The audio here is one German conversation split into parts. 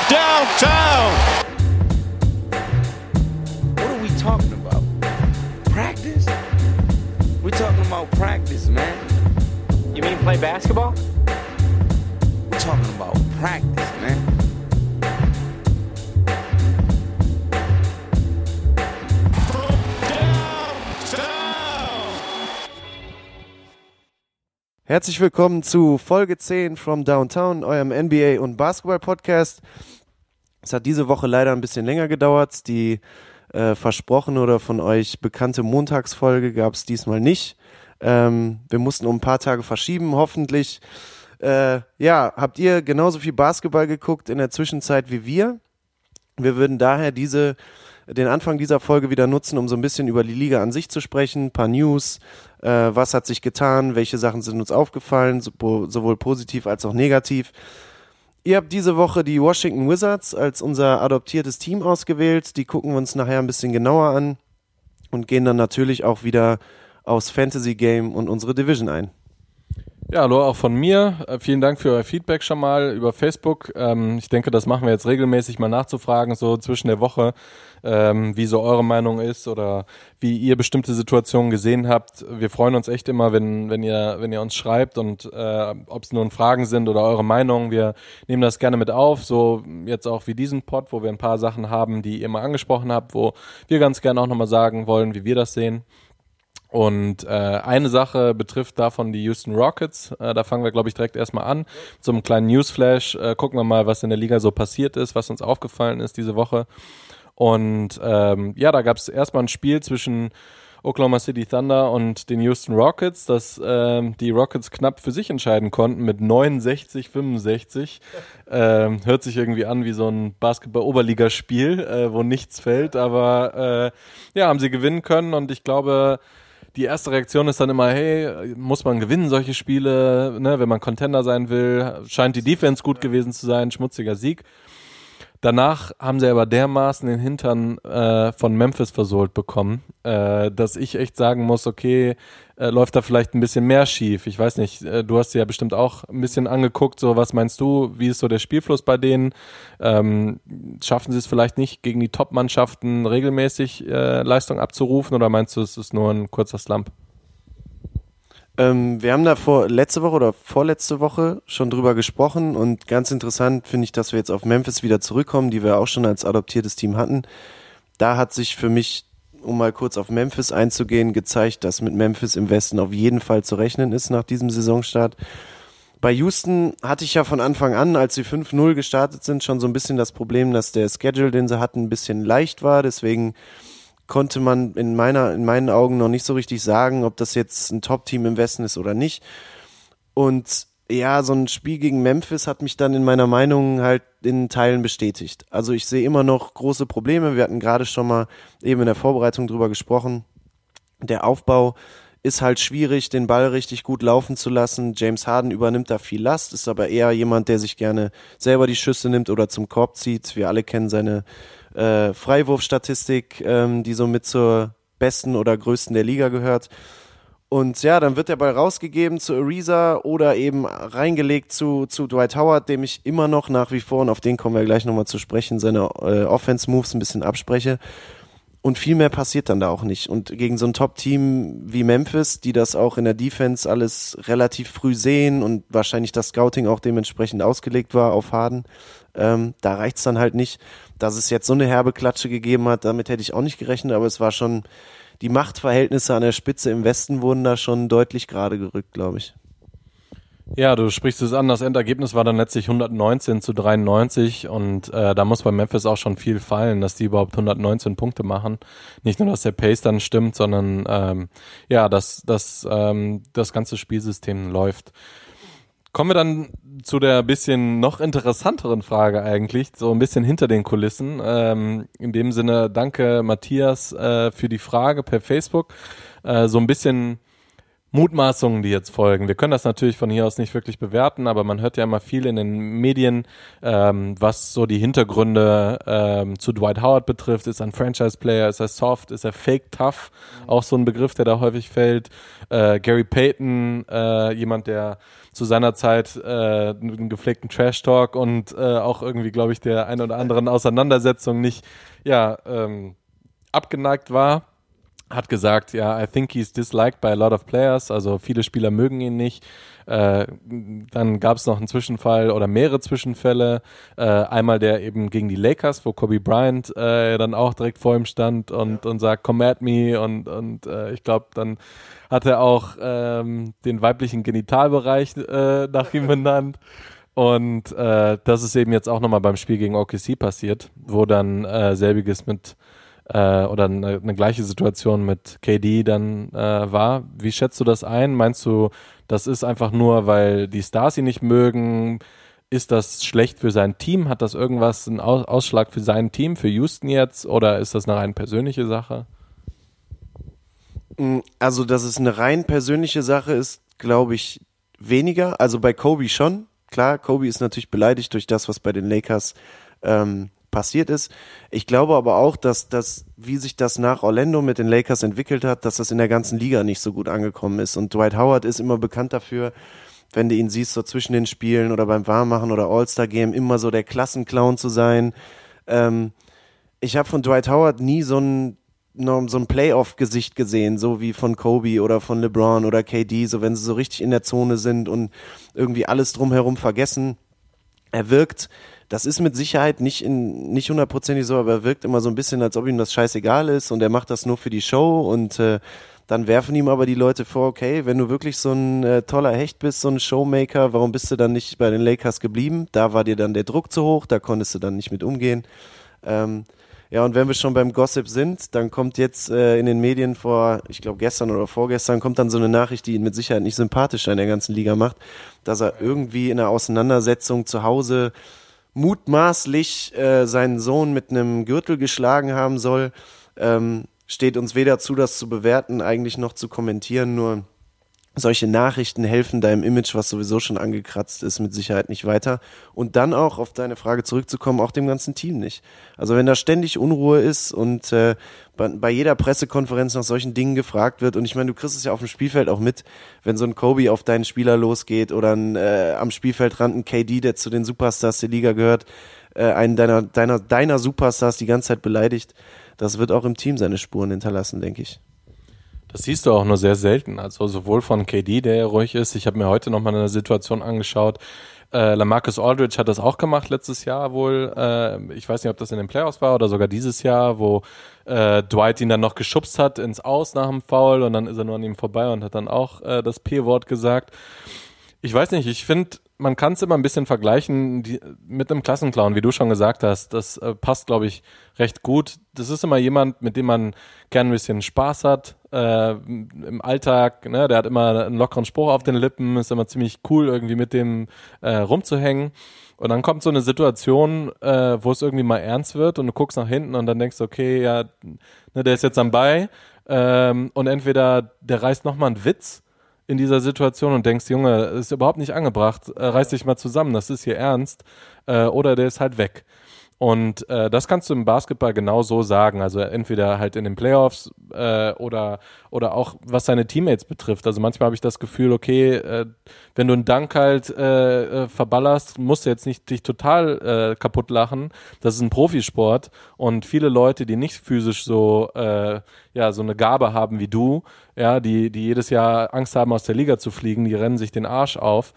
downtown. What are we talking about? Practice? We're talking about practice, man. You mean play basketball? We're talking about practice, man. Herzlich willkommen zu Folge 10 from Downtown, eurem NBA- und Basketball-Podcast. Es hat diese Woche leider ein bisschen länger gedauert. Die versprochene oder von euch bekannte Montagsfolge gab es diesmal nicht. Wir mussten um ein paar Tage verschieben, hoffentlich. Habt ihr genauso viel Basketball geguckt in der Zwischenzeit wie wir? Wir würden daher den Anfang dieser Folge wieder nutzen, um so ein bisschen über die Liga an sich zu sprechen, ein paar News, was hat sich getan, welche Sachen sind uns aufgefallen, sowohl positiv als auch negativ. Ihr habt diese Woche die Washington Wizards als unser adoptiertes Team ausgewählt, die gucken wir uns nachher ein bisschen genauer an und gehen dann natürlich auch wieder aufs Fantasy Game und unsere Division ein. Ja, hallo auch von mir. Vielen Dank für euer Feedback schon mal über Facebook. Ich denke, das machen wir jetzt regelmäßig mal nachzufragen, so zwischen der Woche, wie so eure Meinung ist oder wie ihr bestimmte Situationen gesehen habt. Wir freuen uns echt immer, wenn ihr uns schreibt und ob es nun Fragen sind oder eure Meinung. Wir nehmen das gerne mit auf, so jetzt auch wie diesen Pod, wo wir ein paar Sachen haben, die ihr mal angesprochen habt, wo wir ganz gerne auch nochmal sagen wollen, wie wir das sehen. Und eine Sache betrifft davon die Houston Rockets. Da fangen wir, glaube ich, direkt erstmal an. So einem kleinen Newsflash. Gucken wir mal, was in der Liga so passiert ist, was uns aufgefallen ist diese Woche. Und da gab es erstmal ein Spiel zwischen Oklahoma City Thunder und den Houston Rockets, das die Rockets knapp für sich entscheiden konnten mit 69-65. Hört sich irgendwie an wie so ein Basketball-Oberligaspiel, wo nichts fällt, aber haben sie gewinnen können und ich glaube, die erste Reaktion ist dann immer, hey, muss man gewinnen solche Spiele, ne, wenn man Contender sein will, scheint die Defense gut gewesen zu sein, schmutziger Sieg. Danach haben sie aber dermaßen den Hintern von Memphis versohlt bekommen, dass ich echt sagen muss, okay, läuft da vielleicht ein bisschen mehr schief. Ich weiß nicht, du hast dir ja bestimmt auch ein bisschen angeguckt, so was meinst du, wie ist so der Spielfluss bei denen? Schaffen sie es vielleicht nicht, gegen die Top-Mannschaften regelmäßig Leistung abzurufen oder meinst du, es ist nur ein kurzer Slump? Wir haben da letzte Woche oder vorletzte Woche schon drüber gesprochen und ganz interessant finde ich, dass wir jetzt auf Memphis wieder zurückkommen, die wir auch schon als adoptiertes Team hatten. Da hat sich für mich, um mal kurz auf Memphis einzugehen, gezeigt, dass mit Memphis im Westen auf jeden Fall zu rechnen ist nach diesem Saisonstart. Bei Houston hatte ich ja von Anfang an, als sie 5-0 gestartet sind, schon so ein bisschen das Problem, dass der Schedule, den sie hatten, ein bisschen leicht war, deswegen konnte man in meinen Augen noch nicht so richtig sagen, ob das jetzt ein Top-Team im Westen ist oder nicht. Und ja, so ein Spiel gegen Memphis hat mich dann in meiner Meinung halt in Teilen bestätigt. Also ich sehe immer noch große Probleme. Wir hatten gerade schon mal eben in der Vorbereitung drüber gesprochen. Der Aufbau ist halt schwierig, den Ball richtig gut laufen zu lassen. James Harden übernimmt da viel Last, ist aber eher jemand, der sich gerne selber die Schüsse nimmt oder zum Korb zieht. Wir alle kennen seine Freiwurfstatistik, die so mit zur besten oder größten der Liga gehört. Und ja, dann wird der Ball rausgegeben zu Ariza oder eben reingelegt zu Dwight Howard, dem ich immer noch nach wie vor, und auf den kommen wir gleich nochmal zu sprechen, seine Offense-Moves ein bisschen abspreche. Und viel mehr passiert dann da auch nicht. Und gegen so ein Top-Team wie Memphis, die das auch in der Defense alles relativ früh sehen und wahrscheinlich das Scouting auch dementsprechend ausgelegt war auf Harden, da reicht's dann halt nicht. Dass es jetzt so eine herbe Klatsche gegeben hat, damit hätte ich auch nicht gerechnet, aber es war schon, die Machtverhältnisse an der Spitze im Westen wurden da schon deutlich gerade gerückt, glaube ich. Ja, du sprichst es an, das Endergebnis war dann letztlich 119-93 und da muss bei Memphis auch schon viel fallen, dass die überhaupt 119 Punkte machen. Nicht nur, dass der Pace dann stimmt, sondern dass das ganze Spielsystem läuft. Kommen wir dann zu der bisschen noch interessanteren Frage eigentlich, so ein bisschen hinter den Kulissen. In dem Sinne, danke Matthias für die Frage per Facebook. So ein bisschen Mutmaßungen, die jetzt folgen. Wir können das natürlich von hier aus nicht wirklich bewerten, aber man hört ja immer viel in den Medien, was so die Hintergründe zu Dwight Howard betrifft. Ist er ein Franchise-Player? Ist er soft? Ist er fake tough? Auch so ein Begriff, der da häufig fällt. Gary Payton, jemand, der zu seiner Zeit einen gepflegten Trash-Talk und auch irgendwie, glaube ich, der ein oder anderen Auseinandersetzung nicht abgeneigt war. Hat gesagt, ja, I think he's disliked by a lot of players, also viele Spieler mögen ihn nicht. Dann gab es noch einen Zwischenfall oder mehrere Zwischenfälle. Einmal der eben gegen die Lakers, wo Kobe Bryant dann auch direkt vor ihm stand und sagt, come at me und ich glaube, dann hat er auch den weiblichen Genitalbereich nach ihm benannt. Und das ist eben jetzt auch nochmal beim Spiel gegen OKC passiert, wo dann selbiges mit oder eine gleiche Situation mit KD dann war. Wie schätzt du das ein? Meinst du, das ist einfach nur, weil die Stars ihn nicht mögen? Ist das schlecht für sein Team? Hat das irgendwas, einen Ausschlag für sein Team, für Houston jetzt? Oder ist das eine rein persönliche Sache? Also, dass es eine rein persönliche Sache ist, glaube ich, weniger. Also bei Kobe schon. Klar, Kobe ist natürlich beleidigt durch das, was bei den Lakers passiert ist. Ich glaube aber auch, dass das, wie sich das nach Orlando mit den Lakers entwickelt hat, dass das in der ganzen Liga nicht so gut angekommen ist. Und Dwight Howard ist immer bekannt dafür, wenn du ihn siehst, so zwischen den Spielen oder beim Warmmachen oder All-Star-Game, immer so der Klassenclown zu sein. Ich habe von Dwight Howard nie so ein Playoff-Gesicht gesehen, so wie von Kobe oder von LeBron oder KD, so wenn sie so richtig in der Zone sind und irgendwie alles drumherum vergessen. Er wirkt, das ist mit Sicherheit nicht hundertprozentig so, aber er wirkt immer so ein bisschen, als ob ihm das scheißegal ist und er macht das nur für die Show und dann werfen ihm aber die Leute vor, okay, wenn du wirklich so ein toller Hecht bist, so ein Showmaker, warum bist du dann nicht bei den Lakers geblieben? Da war dir dann der Druck zu hoch, da konntest du dann nicht mit umgehen. Ja, und wenn wir schon beim Gossip sind, dann kommt jetzt in den Medien ich glaube gestern oder vorgestern, kommt dann so eine Nachricht, die ihn mit Sicherheit nicht sympathischer in der ganzen Liga macht, dass er irgendwie in einer Auseinandersetzung zu Hause mutmaßlich seinen Sohn mit einem Gürtel geschlagen haben soll. Steht uns weder zu, das zu bewerten, eigentlich noch zu kommentieren, nur solche Nachrichten helfen deinem Image, was sowieso schon angekratzt ist, mit Sicherheit nicht weiter. Und dann auch, auf deine Frage zurückzukommen, auch dem ganzen Team nicht. Also wenn da ständig Unruhe ist und bei jeder Pressekonferenz nach solchen Dingen gefragt wird, und ich meine, du kriegst es ja auf dem Spielfeld auch mit, wenn so ein Kobe auf deinen Spieler losgeht oder am Spielfeldrand ein KD, der zu den Superstars der Liga gehört, einen deiner Superstars die ganze Zeit beleidigt, das wird auch im Team seine Spuren hinterlassen, denke ich. Das siehst du auch nur sehr selten, also sowohl von KD, der ja ruhig ist, ich habe mir heute nochmal eine Situation angeschaut, LaMarcus Aldridge hat das auch gemacht letztes Jahr wohl, ich weiß nicht, ob das in den Playoffs war oder sogar dieses Jahr, wo Dwight ihn dann noch geschubst hat ins Aus nach dem Foul und dann ist er nur an ihm vorbei und hat dann auch das P-Wort gesagt. Ich weiß nicht, ich finde, man kann es immer ein bisschen vergleichen mit einem Klassenclown, wie du schon gesagt hast. Das passt, glaube ich, recht gut. Das ist immer jemand, mit dem man gern ein bisschen Spaß hat im Alltag. Ne? Der hat immer einen lockeren Spruch auf den Lippen, ist immer ziemlich cool, irgendwie mit dem rumzuhängen. Und dann kommt so eine Situation, wo es irgendwie mal ernst wird und du guckst nach hinten und dann denkst du, okay, ja, ne, der ist jetzt am Ball und entweder der reißt nochmal einen Witz in dieser Situation und denkst, Junge, ist überhaupt nicht angebracht, reiß dich mal zusammen, das ist hier ernst, oder der ist halt weg. Und das kannst du im Basketball genau so sagen, also entweder halt in den Playoffs oder auch was seine Teammates betrifft. Also manchmal habe ich das Gefühl, okay, wenn du einen Dunk halt verballerst, musst du jetzt nicht dich total kaputt lachen. Das ist ein Profisport und viele Leute, die nicht physisch so so eine Gabe haben wie du, ja, die jedes Jahr Angst haben, aus der Liga zu fliegen, die rennen sich den Arsch auf.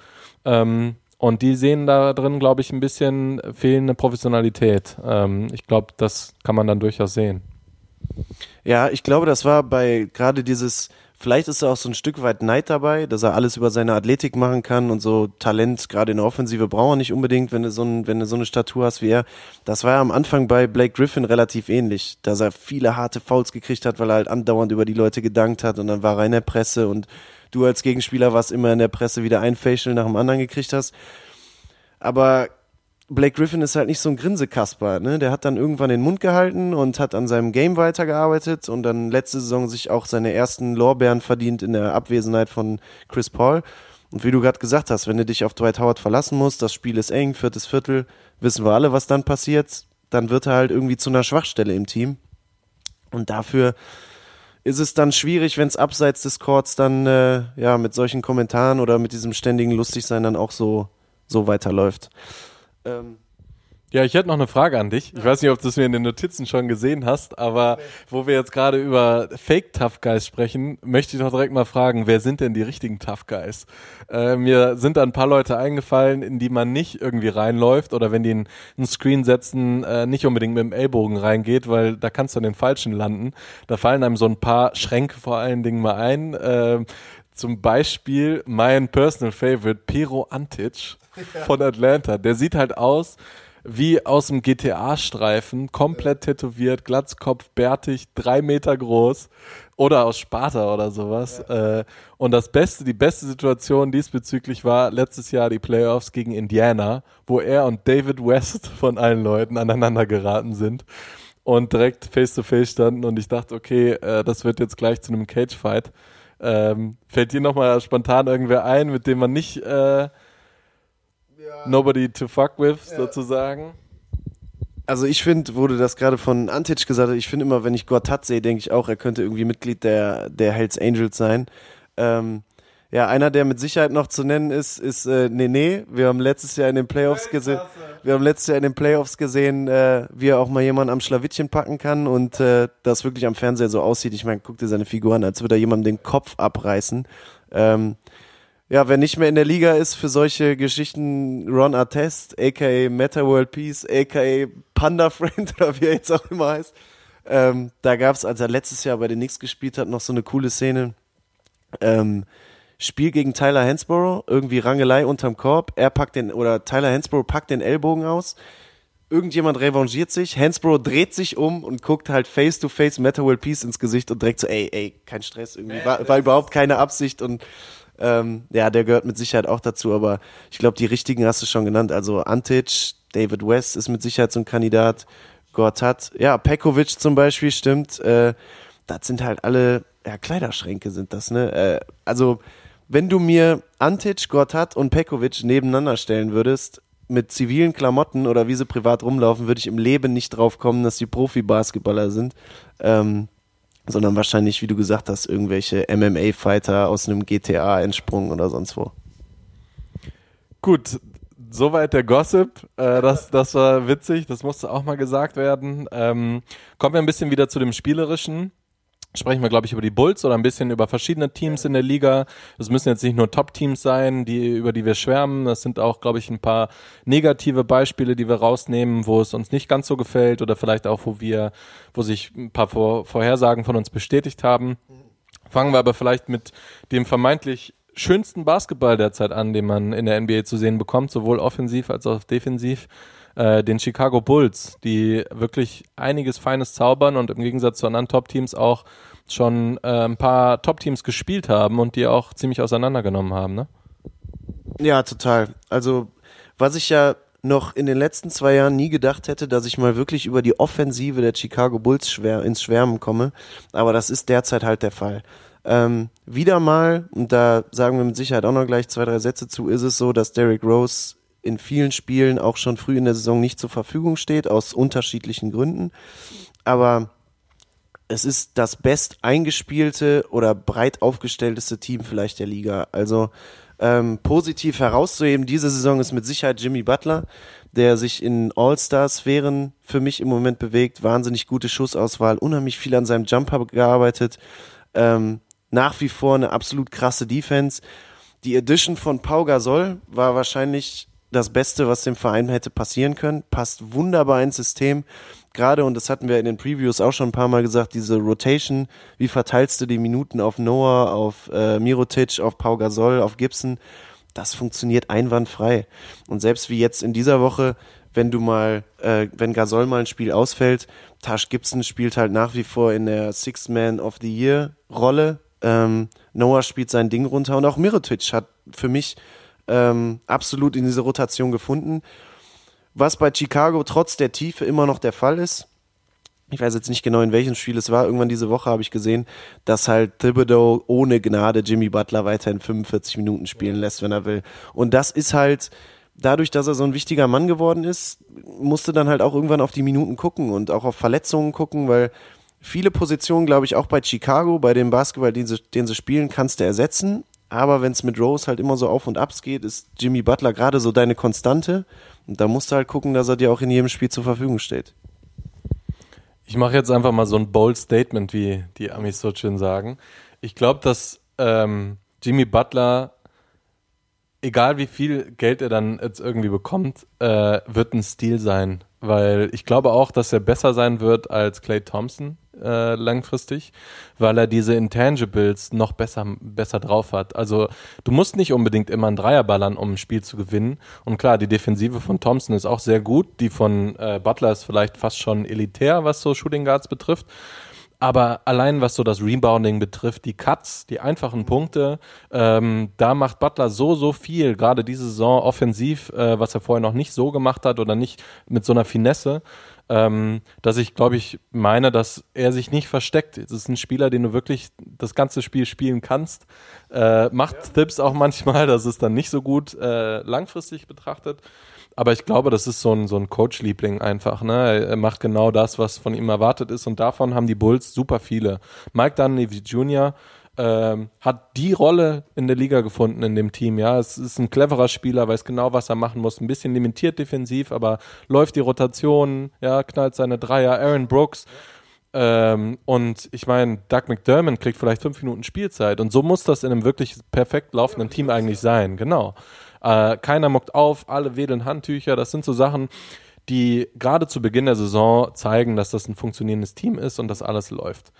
Und die sehen da drin, glaube ich, ein bisschen fehlende Professionalität. Ich glaube, das kann man dann durchaus sehen. Ja, ich glaube, das war bei gerade vielleicht ist da auch so ein Stück weit Neid dabei, dass er alles über seine Athletik machen kann und so Talent, gerade in der Offensive, braucht er nicht unbedingt, wenn du so eine Statur hast wie er. Das war ja am Anfang bei Blake Griffin relativ ähnlich, dass er viele harte Fouls gekriegt hat, weil er halt andauernd über die Leute gedankt hat und dann war er in der Presse und du als Gegenspieler warst immer in der Presse wieder ein Facial nach dem anderen gekriegt hast. Aber Blake Griffin ist halt nicht so ein Grinsekasper, ne? Der hat dann irgendwann den Mund gehalten und hat an seinem Game weitergearbeitet und dann letzte Saison sich auch seine ersten Lorbeeren verdient in der Abwesenheit von Chris Paul. Und wie du gerade gesagt hast, wenn du dich auf Dwight Howard verlassen musst, das Spiel ist eng, 4. Viertel, wissen wir alle, was dann passiert, dann wird er halt irgendwie zu einer Schwachstelle im Team. Und dafür ist es dann schwierig, wenn es abseits des Courts dann mit solchen Kommentaren oder mit diesem ständigen Lustigsein dann auch so weiterläuft. Ja, ich hätte noch eine Frage an dich. Ich weiß nicht, ob du es mir in den Notizen schon gesehen hast, aber wo wir jetzt gerade über Fake Tough Guys sprechen, möchte ich doch direkt mal fragen, wer sind denn die richtigen Tough Guys? Mir sind da ein paar Leute eingefallen, in die man nicht irgendwie reinläuft oder wenn die einen Screen setzen, nicht unbedingt mit dem Ellbogen reingeht, weil da kannst du an den Falschen landen. Da fallen einem so ein paar Schränke vor allen Dingen mal ein. Zum Beispiel mein Personal Favorite, Pero Antic von Atlanta. Der sieht halt aus wie aus dem GTA-Streifen, komplett tätowiert, Glatzkopf, bärtig, 3 Meter groß oder aus Sparta oder sowas. Und die beste Situation diesbezüglich war letztes Jahr die Playoffs gegen Indiana, wo er und David West von allen Leuten aneinander geraten sind und direkt face-to-face standen und ich dachte, okay, das wird jetzt gleich zu einem Cage-Fight. Fällt dir nochmal spontan irgendwer ein, mit dem man nicht nobody to fuck with, sozusagen? Also ich finde, wo du das gerade von Antic gesagt hast, ich finde immer, wenn ich Gortat sehe, denke ich auch, er könnte irgendwie Mitglied der Hells Angels sein. Einer, der mit Sicherheit noch zu nennen ist Nene. Wir haben letztes Jahr in den Playoffs gesehen, wie er auch mal jemanden am Schlawittchen packen kann und das wirklich am Fernseher so aussieht. Ich meine, guck dir seine Figur an, als würde er jemandem den Kopf abreißen. Wer nicht mehr in der Liga ist für solche Geschichten, Ron Artest, a.k.a. Meta World Peace, a.k.a. Panda Friend oder wie er jetzt auch immer heißt. Da gab es, als er letztes Jahr bei den Knicks gespielt hat, noch so eine coole Szene. Spiel gegen Tyler Hansborough, irgendwie Rangelei unterm Korb. Tyler Hansborough packt den Ellbogen aus. Irgendjemand revanchiert sich, Hansborough dreht sich um und guckt halt face to face Meta World Peace ins Gesicht und direkt so, ey, kein Stress irgendwie. War überhaupt keine Absicht und der gehört mit Sicherheit auch dazu, aber ich glaube, die richtigen hast du schon genannt. Also Antic, David West ist mit Sicherheit so ein Kandidat, Gortat, Pekovic zum Beispiel, stimmt. Das sind halt alle, Kleiderschränke sind das, ne? Also, wenn du mir Antic, Gortat und Pekovic nebeneinander stellen würdest, mit zivilen Klamotten oder wie sie privat rumlaufen, würde ich im Leben nicht drauf kommen, dass die Profi-Basketballer sind. Sondern wahrscheinlich, wie du gesagt hast, irgendwelche MMA-Fighter aus einem GTA entsprungen oder sonst wo. Gut, soweit der Gossip. Das war witzig, das musste auch mal gesagt werden. Kommen wir ein bisschen wieder zu dem Spielerischen. Sprechen wir, glaube ich, über die Bulls oder ein bisschen über verschiedene Teams in der Liga. Das müssen jetzt nicht nur Top-Teams sein, über die wir schwärmen. Das sind auch, glaube ich, ein paar negative Beispiele, die wir rausnehmen, wo es uns nicht ganz so gefällt oder vielleicht auch, wo sich ein paar Vorhersagen von uns bestätigt haben. Fangen wir aber vielleicht mit dem vermeintlich schönsten Basketball derzeit an, den man in der NBA zu sehen bekommt, sowohl offensiv als auch defensiv. Den Chicago Bulls, die wirklich einiges Feines zaubern und im Gegensatz zu anderen Top-Teams auch schon ein paar Top-Teams gespielt haben und die auch ziemlich auseinandergenommen haben, ne? Ja, total. Also, was ich ja noch in den letzten 2 Jahren nie gedacht hätte, dass ich mal wirklich über die Offensive der Chicago Bulls ins Schwärmen komme, aber das ist derzeit halt der Fall. Wieder mal, und da sagen wir mit Sicherheit auch noch gleich 2, 3 Sätze zu, ist es so, dass Derrick Rose in vielen Spielen auch schon früh in der Saison nicht zur Verfügung steht, aus unterschiedlichen Gründen. Aber es ist das best eingespielte oder breit aufgestellteste Team vielleicht der Liga. Also positiv herauszuheben, diese Saison ist mit Sicherheit Jimmy Butler, der sich in All-Star-Sphären für mich im Moment bewegt. Wahnsinnig gute Schussauswahl, unheimlich viel an seinem Jumper gearbeitet. Nach wie vor eine absolut krasse Defense. Die Edition von Pau Gasol war wahrscheinlich das Beste, was dem Verein hätte passieren können. Passt wunderbar ins System. Gerade, und das hatten wir in den Previews auch schon ein paar Mal gesagt, diese Rotation, wie verteilst du die Minuten auf Noah, auf Mirotic, auf Pau Gasol, auf Gibson, das funktioniert einwandfrei. Und selbst wie jetzt in dieser Woche, wenn Gasol mal ein Spiel ausfällt, Taj Gibson spielt halt nach wie vor in der Sixth Man of the Year Rolle. Noah spielt sein Ding runter und auch Mirotic hat für mich absolut in diese Rotation gefunden. was bei Chicago trotz der Tiefe immer noch der Fall ist. Ich weiß jetzt nicht genau, in welchem Spiel es war. Irgendwann diese Woche habe ich gesehen, dass halt Thibodeau ohne Gnade Jimmy Butler weiterhin 45 Minuten spielen lässt, wenn er will. Und das ist halt, dadurch, dass er so ein wichtiger Mann geworden ist, musste dann halt auch irgendwann auf die Minuten gucken und auch auf Verletzungen gucken, weil viele Positionen, glaube ich, auch bei Chicago, bei dem Basketball, den sie spielen, kannst du ersetzen. Aber wenn es mit Rose halt immer so auf und abs geht, ist Jimmy Butler gerade so deine Konstante. Und da musst du halt gucken, dass er dir auch in jedem Spiel zur Verfügung steht. Ich mache jetzt einfach mal so ein bold Statement, wie die Amis so schön sagen. Ich glaube, dass Jimmy Butler, egal wie viel Geld er dann jetzt irgendwie bekommt, wird ein Stil sein. Weil ich glaube auch, dass er besser sein wird als Klay Thompson langfristig, weil er diese Intangibles noch besser drauf hat. Also du musst nicht unbedingt immer einen Dreier ballern, um ein Spiel zu gewinnen. Und klar, die Defensive von Thompson ist auch sehr gut. Die von Butler ist vielleicht fast schon elitär, was so Shooting Guards betrifft. Aber allein was so das Rebounding betrifft, die Cuts, die einfachen Punkte, da macht Butler so viel, gerade diese Saison offensiv, was er vorher noch nicht so gemacht hat oder nicht mit so einer Finesse, dass ich, glaube ich, meine, dass er sich nicht versteckt. Es ist ein Spieler, den du wirklich das ganze Spiel spielen kannst. Macht Thibs auch manchmal, das ist dann nicht so gut langfristig betrachtet. Aber ich glaube, das ist so ein Coach-Liebling einfach. Ne? Er macht genau das, was von ihm erwartet ist. Und davon haben die Bulls super viele. Mike Dunleavy Jr. Hat die Rolle in der Liga gefunden in dem Team. Ja, es ist ein cleverer Spieler, weiß genau, was er machen muss. Ein bisschen limitiert defensiv, aber läuft die Rotation, ja, knallt seine Dreier. Aaron Brooks. Und ich meine, Doug McDermott kriegt vielleicht 5 Minuten Spielzeit. Und so muss das in einem wirklich perfekt laufenden Team eigentlich sein. Genau. Keiner mockt auf, alle wedeln Handtücher. Das sind so Sachen, die gerade zu Beginn der Saison zeigen, dass das ein funktionierendes Team ist und dass alles läuft.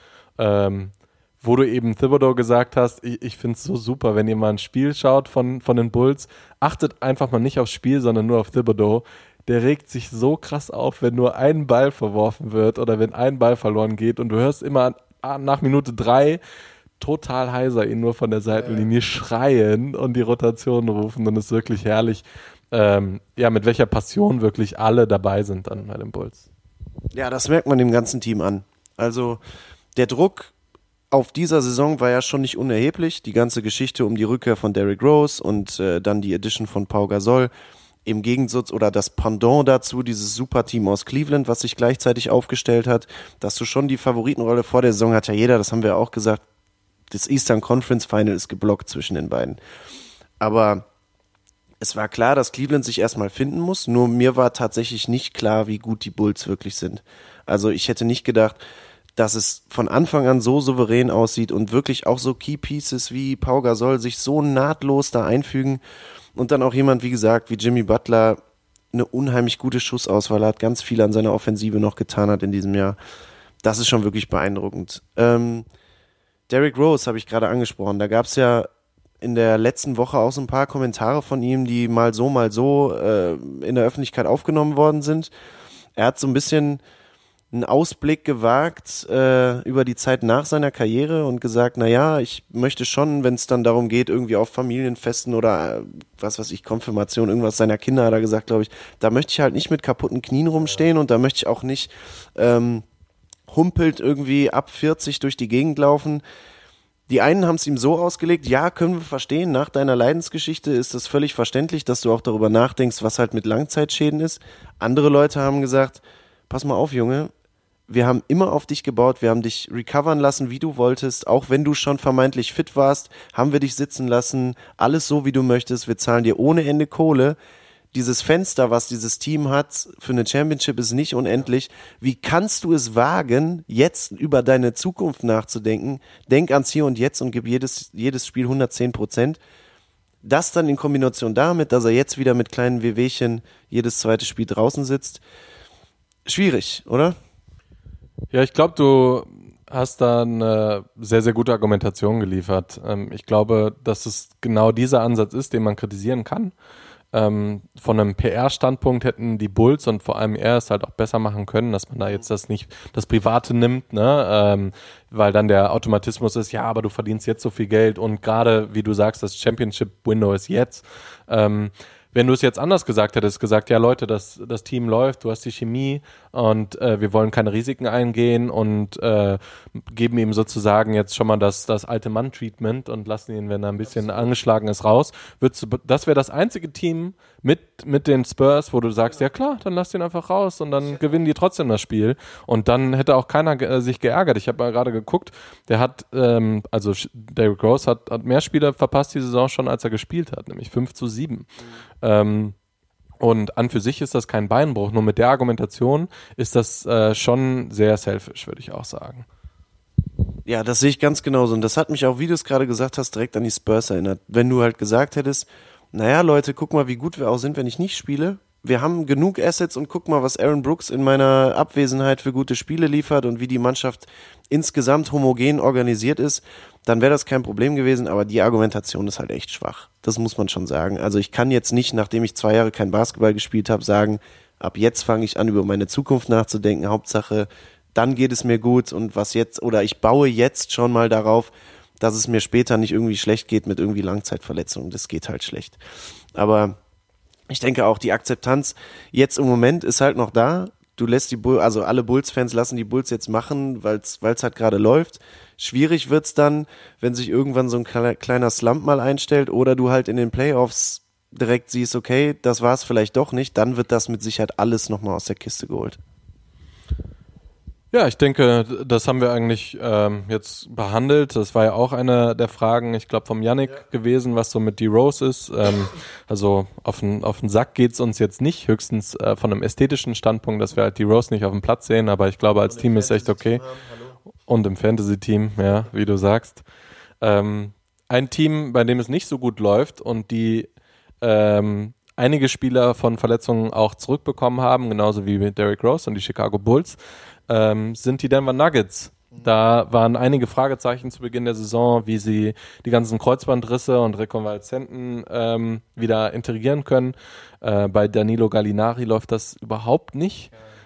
Wo du eben Thibodeau gesagt hast, ich finde es so super, wenn ihr mal ein Spiel schaut von den Bulls, achtet einfach mal nicht aufs Spiel, sondern nur auf Thibodeau. Der regt sich so krass auf, wenn nur ein Ball verworfen wird oder wenn ein Ball verloren geht und du hörst immer nach Minute 3 total heiser ihn nur von der Seitenlinie schreien und die Rotation rufen und es ist wirklich herrlich, mit welcher Passion wirklich alle dabei sind dann bei den Bulls. Ja, das merkt man dem ganzen Team an. Also der Druck auf dieser Saison war ja schon nicht unerheblich. Die ganze Geschichte um die Rückkehr von Derrick Rose und dann die Edition von Pau Gasol. Im Gegensatz oder das Pendant dazu, dieses Superteam aus Cleveland, was sich gleichzeitig aufgestellt hat, dass du schon die Favoritenrolle vor der Saison hat ja jeder, das haben wir auch gesagt, das Eastern Conference Final ist geblockt zwischen den beiden. Aber es war klar, dass Cleveland sich erstmal finden muss, nur mir war tatsächlich nicht klar, wie gut die Bulls wirklich sind. Also ich hätte nicht gedacht, dass es von Anfang an so souverän aussieht und wirklich auch so Key Pieces wie Pau Gasol sich so nahtlos da einfügen und dann auch jemand, wie gesagt, wie Jimmy Butler eine unheimlich gute Schussauswahl hat, ganz viel an seiner Offensive noch getan hat in diesem Jahr. Das ist schon wirklich beeindruckend. Derrick Rose habe ich gerade angesprochen. Da gab es ja in der letzten Woche auch so ein paar Kommentare von ihm, die mal so in der Öffentlichkeit aufgenommen worden sind. Er hat so ein bisschen einen Ausblick gewagt über die Zeit nach seiner Karriere und gesagt, naja, ich möchte schon, wenn es dann darum geht, irgendwie auf Familienfesten oder Konfirmation, irgendwas seiner Kinder, hat er gesagt, glaube ich, da möchte ich halt nicht mit kaputten Knien rumstehen und da möchte ich auch nicht humpelt irgendwie ab 40 durch die Gegend laufen. Die einen haben es ihm so ausgelegt, ja, können wir verstehen, nach deiner Leidensgeschichte ist es völlig verständlich, dass du auch darüber nachdenkst, was halt mit Langzeitschäden ist. Andere Leute haben gesagt, pass mal auf, Junge, wir haben immer auf dich gebaut, wir haben dich recovern lassen, wie du wolltest, auch wenn du schon vermeintlich fit warst, haben wir dich sitzen lassen, alles so, wie du möchtest, wir zahlen dir ohne Ende Kohle. Dieses Fenster, was dieses Team hat für eine Championship, ist nicht unendlich. Wie kannst du es wagen, jetzt über deine Zukunft nachzudenken? Denk ans Hier und Jetzt und gib jedes Spiel 110%. Das dann in Kombination damit, dass er jetzt wieder mit kleinen Wehwehchen jedes zweite Spiel draußen sitzt. Schwierig, oder? Ja, ich glaube, du hast da eine sehr, sehr gute Argumentation geliefert. Ich glaube, dass es genau dieser Ansatz ist, den man kritisieren kann. Von einem PR-Standpunkt hätten die Bulls und vor allem er es halt auch besser machen können, dass man da jetzt das Private nimmt, ne? Weil dann der Automatismus ist, ja, aber du verdienst jetzt so viel Geld und gerade, wie du sagst, das Championship-Window ist jetzt. Wenn du es jetzt anders gesagt hättest, gesagt, ja Leute, das Team läuft, du hast die Chemie und wir wollen keine Risiken eingehen und geben ihm sozusagen jetzt schon mal das alte Mann-Treatment und lassen ihn, wenn er ein bisschen angeschlagen ist, raus. Das wäre das einzige Team mit den Spurs, wo du sagst, ja klar, dann lass den einfach raus und dann gewinnen die trotzdem das Spiel. Und dann hätte auch keiner sich geärgert. Ich habe mal gerade geguckt, der hat, also Derrick Rose hat mehr Spiele verpasst die Saison schon, als er gespielt hat, nämlich 5-7. Und an für sich ist das kein Beinbruch, nur mit der Argumentation ist das schon sehr selfish, würde ich auch sagen. Ja, das sehe ich ganz genauso. Und das hat mich auch, wie du es gerade gesagt hast, direkt an die Spurs erinnert. Wenn du halt gesagt hättest, naja Leute, guck mal, wie gut wir auch sind, wenn ich nicht spiele. Wir haben genug Assets und guck mal, was Aaron Brooks in meiner Abwesenheit für gute Spiele liefert und wie die Mannschaft insgesamt homogen organisiert ist, dann wäre das kein Problem gewesen, aber die Argumentation ist halt echt schwach. Das muss man schon sagen. Also ich kann jetzt nicht, nachdem ich 2 Jahre kein Basketball gespielt habe, sagen, ab jetzt fange ich an, über meine Zukunft nachzudenken. Hauptsache, dann geht es mir gut und was jetzt, oder ich baue jetzt schon mal darauf, dass es mir später nicht irgendwie schlecht geht mit irgendwie Langzeitverletzungen. Das geht halt schlecht. Aber ich denke auch, die Akzeptanz jetzt im Moment ist halt noch da. Du lässt die also alle Bulls-Fans lassen die Bulls jetzt machen, weil es halt gerade läuft. Schwierig wird's dann, wenn sich irgendwann so ein kleiner Slump mal einstellt oder du halt in den Playoffs direkt siehst, okay, das war's vielleicht doch nicht, dann wird das mit Sicherheit alles nochmal aus der Kiste geholt. Ja, ich denke, das haben wir eigentlich jetzt behandelt. Das war ja auch eine der Fragen, ich glaube, vom Yannick gewesen, was so mit D-Rose ist. Also auf den Sack geht's uns jetzt nicht, höchstens von einem ästhetischen Standpunkt, dass wir halt D-Rose nicht auf dem Platz sehen, aber ich glaube, als Team ist echt okay. Und im Fantasy-Team, ja, wie du sagst. Ein Team, bei dem es nicht so gut läuft und die einige Spieler von Verletzungen auch zurückbekommen haben, genauso wie Derrick Rose und die Chicago Bulls, sind die Denver Nuggets. Da waren einige Fragezeichen zu Beginn der Saison, wie sie die ganzen Kreuzbandrisse und Rekonvaleszenten wieder integrieren können. Bei Danilo Gallinari läuft das überhaupt nicht.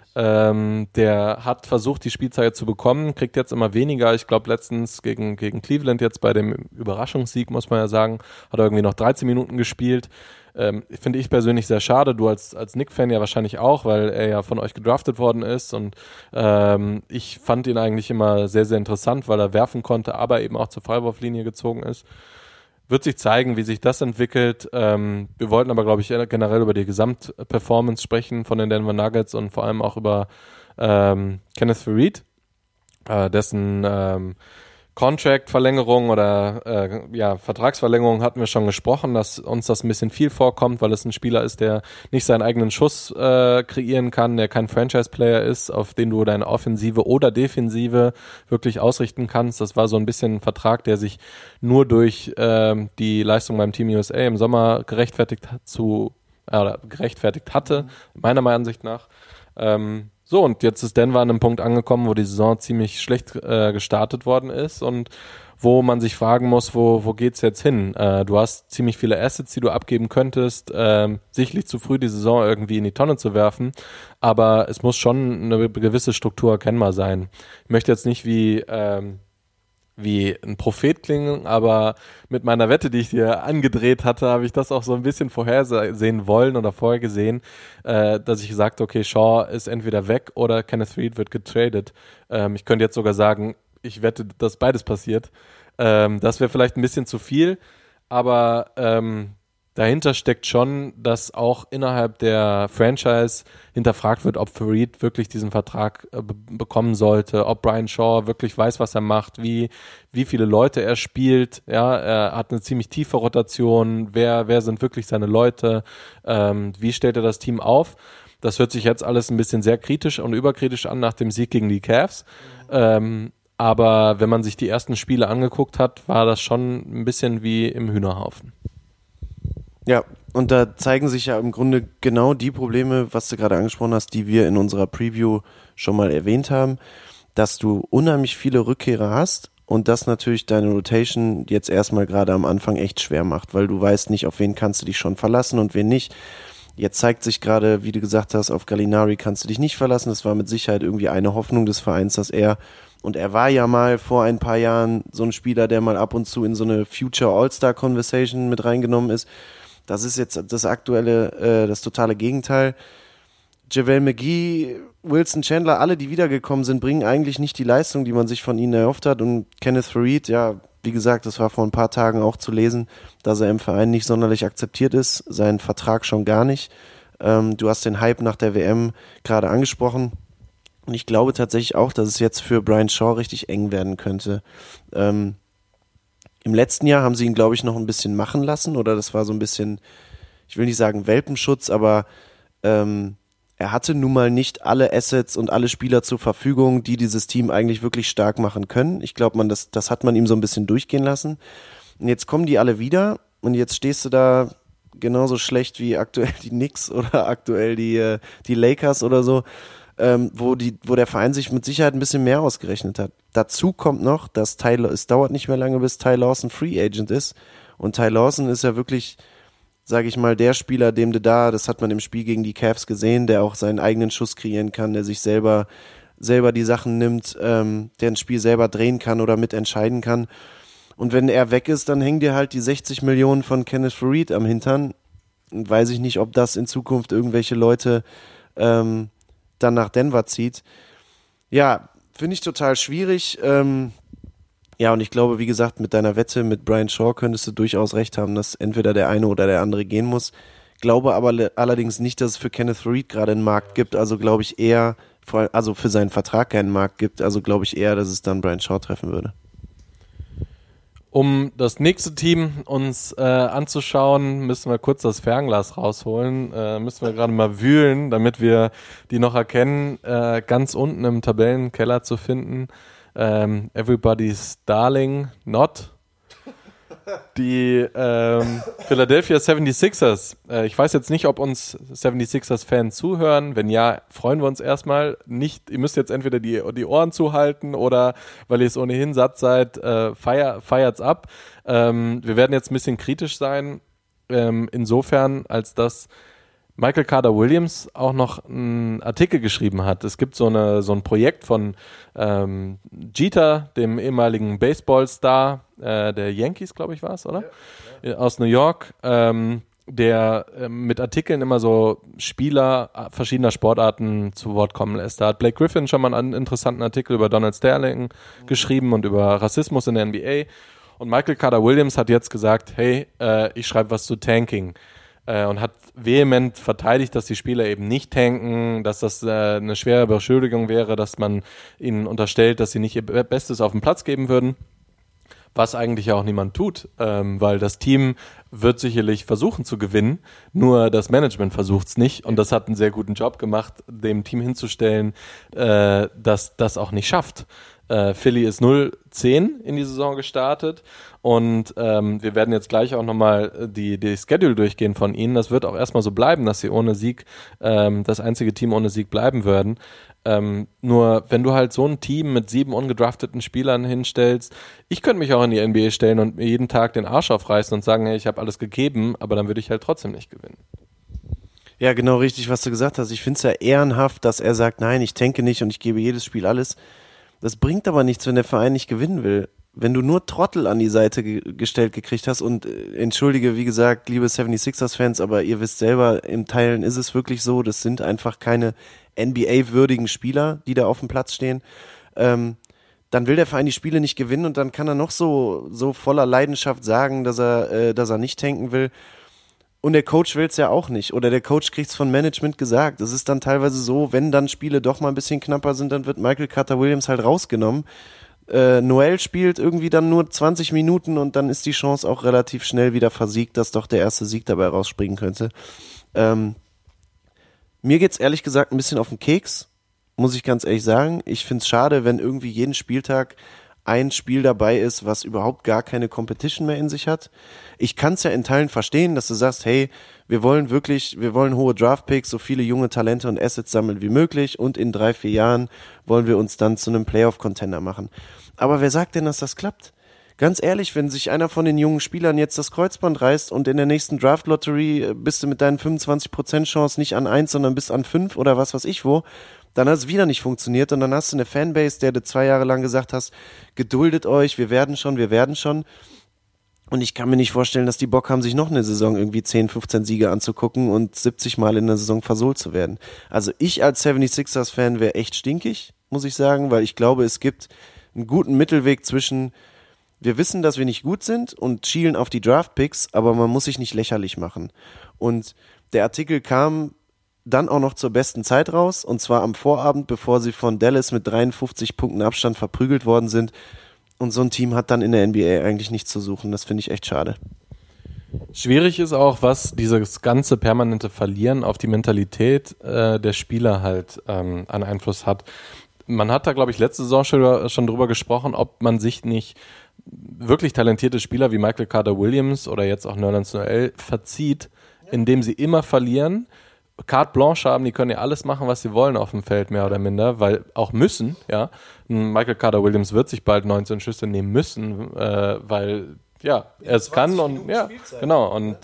Der hat versucht, die Spielzeit zu bekommen, kriegt jetzt immer weniger. Ich glaube, letztens gegen Cleveland jetzt bei dem Überraschungssieg, muss man ja sagen, hat er irgendwie noch 13 Minuten gespielt. Finde ich persönlich sehr schade, du als Knick-Fan ja wahrscheinlich auch, weil er ja von euch gedraftet worden ist und ich fand ihn eigentlich immer sehr, sehr interessant, weil er werfen konnte, aber eben auch zur Freiwurflinie gezogen ist. Wird sich zeigen, wie sich das entwickelt. Wir wollten aber, glaube ich, generell über die Gesamtperformance sprechen von den Denver Nuggets und vor allem auch über Kenneth Faried, dessen Contract-Verlängerung oder Vertragsverlängerung hatten wir schon gesprochen, dass uns das ein bisschen viel vorkommt, weil es ein Spieler ist, der nicht seinen eigenen Schuss kreieren kann, der kein Franchise-Player ist, auf den du deine Offensive oder Defensive wirklich ausrichten kannst. Das war so ein bisschen ein Vertrag, der sich nur durch die Leistung beim Team USA im Sommer gerechtfertigt hatte, meiner Ansicht nach. So, und jetzt ist Denver an einem Punkt angekommen, wo die Saison ziemlich schlecht gestartet worden ist und wo man sich fragen muss, wo geht's jetzt hin? Du hast ziemlich viele Assets, die du abgeben könntest, sicherlich zu früh die Saison irgendwie in die Tonne zu werfen, aber es muss schon eine gewisse Struktur erkennbar sein. Ich möchte jetzt nicht wie ein Prophet klingen, aber mit meiner Wette, die ich dir angedreht hatte, habe ich das auch so ein bisschen vorhersehen wollen oder vorhergesehen, dass ich sagte, okay, Shaw ist entweder weg oder Kenneth Faried wird getradet. Ich könnte jetzt sogar sagen, ich wette, dass beides passiert. Das wäre vielleicht ein bisschen zu viel, aber dahinter steckt schon, dass auch innerhalb der Franchise hinterfragt wird, ob Faried wirklich diesen Vertrag bekommen sollte, ob Brian Shaw wirklich weiß, was er macht, wie viele Leute er spielt. Ja, er hat eine ziemlich tiefe Rotation. Wer sind wirklich seine Leute? Wie stellt er das Team auf? Das hört sich jetzt alles ein bisschen sehr kritisch und überkritisch an nach dem Sieg gegen die Cavs. Aber wenn man sich die ersten Spiele angeguckt hat, war das schon ein bisschen wie im Hühnerhaufen. Ja, und da zeigen sich ja im Grunde genau die Probleme, was du gerade angesprochen hast, die wir in unserer Preview schon mal erwähnt haben, dass du unheimlich viele Rückkehrer hast und das natürlich deine Rotation jetzt erstmal gerade am Anfang echt schwer macht, weil du weißt nicht, auf wen kannst du dich schon verlassen und wen nicht. Jetzt zeigt sich gerade, wie du gesagt hast, auf Gallinari kannst du dich nicht verlassen. Das war mit Sicherheit irgendwie eine Hoffnung des Vereins, dass er war ja mal vor ein paar Jahren so ein Spieler, der mal ab und zu in so eine Future All-Star Conversation mit reingenommen ist. Das ist jetzt das totale Gegenteil. JaVale McGee, Wilson Chandler, alle, die wiedergekommen sind, bringen eigentlich nicht die Leistung, die man sich von ihnen erhofft hat. Und Kenneth Faried, ja, wie gesagt, das war vor ein paar Tagen auch zu lesen, dass er im Verein nicht sonderlich akzeptiert ist, seinen Vertrag schon gar nicht. Du hast den Hype nach der WM gerade angesprochen. Und ich glaube tatsächlich auch, dass es jetzt für Brian Shaw richtig eng werden könnte. Im letzten Jahr haben sie ihn, glaube ich, noch ein bisschen machen lassen. Oder das war so ein bisschen, ich will nicht sagen Welpenschutz, aber er hatte nun mal nicht alle Assets und alle Spieler zur Verfügung, die dieses Team eigentlich wirklich stark machen können. Ich glaube, das hat man ihm so ein bisschen durchgehen lassen. Und jetzt kommen die alle wieder und jetzt stehst du da genauso schlecht wie aktuell die Knicks oder aktuell die Lakers oder so, wo der Verein sich mit Sicherheit ein bisschen mehr ausgerechnet hat. Dazu kommt noch, dass es dauert nicht mehr lange, bis Ty Lawson Free Agent ist. Und Ty Lawson ist ja wirklich, sage ich mal, der Spieler, dem du das hat man im Spiel gegen die Cavs gesehen, der auch seinen eigenen Schuss kreieren kann, der sich selber die Sachen nimmt, der ein Spiel selber drehen kann oder mitentscheiden kann. Und wenn er weg ist, dann hängen dir halt die 60 Millionen von Kenneth Faried am Hintern. Und weiß ich nicht, ob das in Zukunft irgendwelche Leute dann nach Denver zieht. Ja, finde ich total schwierig. Ja, und ich glaube, wie gesagt, mit deiner Wette mit Brian Shaw könntest du durchaus recht haben, dass entweder der eine oder der andere gehen muss. Glaube aber allerdings nicht, dass es für Kenneth Faried gerade einen Markt gibt. Also glaube ich eher, also für seinen Vertrag keinen Markt gibt. Also glaube ich eher, dass es dann Brian Shaw treffen würde. Um das nächste Team uns anzuschauen, müssen wir kurz das Fernglas rausholen. Müssen wir gerade mal wühlen, damit wir die noch erkennen. Ganz unten im Tabellenkeller zu finden. Everybody's Darling, not. Die Philadelphia 76ers. Ich weiß jetzt nicht, ob uns 76ers-Fans zuhören. Wenn ja, freuen wir uns erstmal. Nicht, ihr müsst jetzt entweder die Ohren zuhalten oder, weil ihr es ohnehin satt seid, feiert's ab. Wir werden jetzt ein bisschen kritisch sein. Insofern, als dass Michael Carter-Williams auch noch einen Artikel geschrieben hat. Es gibt so ein Projekt von Jeter, dem ehemaligen Baseballstar der Yankees, glaube ich, war es, oder? Ja. Aus New York, der mit Artikeln immer so Spieler verschiedener Sportarten zu Wort kommen lässt. Da hat Blake Griffin schon mal einen interessanten Artikel über Donald Sterling geschrieben und über Rassismus in der NBA. Und Michael Carter-Williams hat jetzt gesagt, hey, ich schreibe was zu Tanking. Und hat vehement verteidigt, dass die Spieler eben nicht tanken, dass das eine schwere Beschuldigung wäre, dass man ihnen unterstellt, dass sie nicht ihr Bestes auf den Platz geben würden, was eigentlich auch niemand tut, weil das Team wird sicherlich versuchen zu gewinnen, nur das Management versucht es nicht und das hat einen sehr guten Job gemacht, dem Team hinzustellen, dass das auch nicht schafft. Philly ist 0-10 in die Saison gestartet und wir werden jetzt gleich auch nochmal die Schedule durchgehen von ihnen. Das wird auch erstmal so bleiben, dass sie ohne Sieg das einzige Team ohne Sieg bleiben würden. Nur wenn du halt so ein Team mit 7 ungedrafteten Spielern hinstellst, ich könnte mich auch in die NBA stellen und mir jeden Tag den Arsch aufreißen und sagen, hey, ich habe alles gegeben, aber dann würde ich halt trotzdem nicht gewinnen. Ja, genau richtig, was du gesagt hast. Ich finde es ja ehrenhaft, dass er sagt, nein, ich tanke nicht und ich gebe jedes Spiel alles. Das bringt aber nichts, wenn der Verein nicht gewinnen will. Wenn du nur Trottel an die Seite gestellt gekriegt hast und entschuldige, wie gesagt, liebe 76ers-Fans, aber ihr wisst selber, im Teilen ist es wirklich so, das sind einfach keine NBA-würdigen Spieler, die da auf dem Platz stehen. Dann will der Verein die Spiele nicht gewinnen und dann kann er noch so voller Leidenschaft sagen, dass er nicht tanken will. Und der Coach will es ja auch nicht. Oder der Coach kriegt es von Management gesagt. Es ist dann teilweise so, wenn dann Spiele doch mal ein bisschen knapper sind, dann wird Michael Carter-Williams halt rausgenommen. Noel spielt irgendwie dann nur 20 Minuten und dann ist die Chance auch relativ schnell wieder versiegt, dass doch der erste Sieg dabei rausspringen könnte. Mir geht's ehrlich gesagt ein bisschen auf den Keks, muss ich ganz ehrlich sagen. Ich find's schade, wenn irgendwie jeden Spieltag ein Spiel dabei ist, was überhaupt gar keine Competition mehr in sich hat. Ich kann es ja in Teilen verstehen, dass du sagst, hey, wir wollen hohe Draftpicks, so viele junge Talente und Assets sammeln wie möglich und in 3-4 Jahren wollen wir uns dann zu einem Playoff-Contender machen. Aber wer sagt denn, dass das klappt? Ganz ehrlich, wenn sich einer von den jungen Spielern jetzt das Kreuzband reißt und in der nächsten Draft-Lottery bist du mit deinen 25% Chance nicht an 1, sondern bist an 5 oder was weiß ich wo, dann hat es wieder nicht funktioniert und dann hast du eine Fanbase, der du 2 Jahre lang gesagt hast, geduldet euch, wir werden schon. Und ich kann mir nicht vorstellen, dass die Bock haben, sich noch eine Saison irgendwie 10, 15 Siege anzugucken und 70 Mal in der Saison versohlt zu werden. Also ich als 76ers-Fan wäre echt stinkig, muss ich sagen, weil ich glaube, es gibt einen guten Mittelweg zwischen, wir wissen, dass wir nicht gut sind und schielen auf die Draft-Picks, aber man muss sich nicht lächerlich machen. Und der Artikel kam dann auch noch zur besten Zeit raus, und zwar am Vorabend, bevor sie von Dallas mit 53 Punkten Abstand verprügelt worden sind. Und so ein Team hat dann in der NBA eigentlich nichts zu suchen. Das finde ich echt schade. Schwierig ist auch, was dieses ganze permanente Verlieren auf die Mentalität der Spieler halt an Einfluss hat. Man hat da, glaube ich, letzte Saison schon drüber gesprochen, ob man sich nicht wirklich talentierte Spieler wie Michael Carter-Williams oder jetzt auch Nerlens Noel verzieht, indem sie immer verlieren, Carte Blanche haben, die können ja alles machen, was sie wollen auf dem Feld, mehr oder minder, weil auch müssen, ja. Michael Carter-Williams wird sich bald 19 Schüsse nehmen müssen, weil, ja, er es kann und, ja, genau, und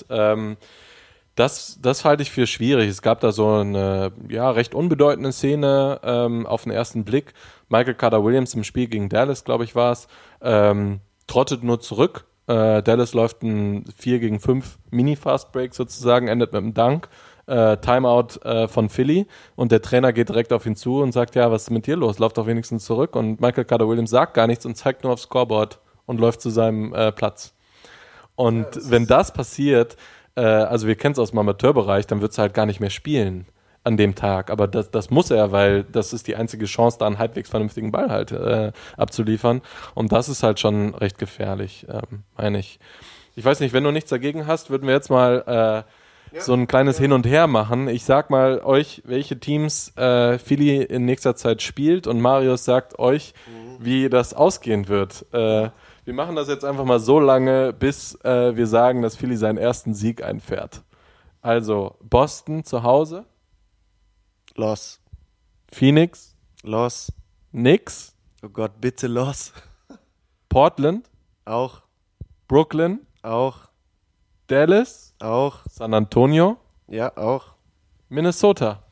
das halte ich für schwierig. Es gab da so eine, ja, recht unbedeutende Szene auf den ersten Blick. Michael Carter-Williams im Spiel gegen Dallas, glaube ich, war es, trottet nur zurück. Dallas läuft ein 4-gegen-5 Mini-Fast-Break sozusagen, endet mit einem Dunk. Timeout von Philly und der Trainer geht direkt auf ihn zu und sagt, ja, was ist mit dir los? Lauf doch wenigstens zurück. Und Michael Carter-Williams sagt gar nichts und zeigt nur aufs Scoreboard und läuft zu seinem Platz. Und wenn das passiert, also wir kennen es aus dem Amateurbereich, dann wird es halt gar nicht mehr spielen an dem Tag. Aber das muss er, weil das ist die einzige Chance, da einen halbwegs vernünftigen Ball halt abzuliefern. Und das ist halt schon recht gefährlich, meine ich. Ich weiß nicht, wenn du nichts dagegen hast, würden wir jetzt mal so ein kleines Hin und Her machen. Ich sag mal euch, welche Teams Philly in nächster Zeit spielt, und Marius sagt euch, wie das ausgehen wird. Wir machen das jetzt einfach mal so lange, bis wir sagen, dass Philly seinen ersten Sieg einfährt. Also Boston zu Hause. Loss. Phoenix. Loss. Knicks. Oh Gott, bitte Loss. Portland. Auch. Brooklyn. Auch. Dallas. Auch. San Antonio. Ja, auch. Minnesota.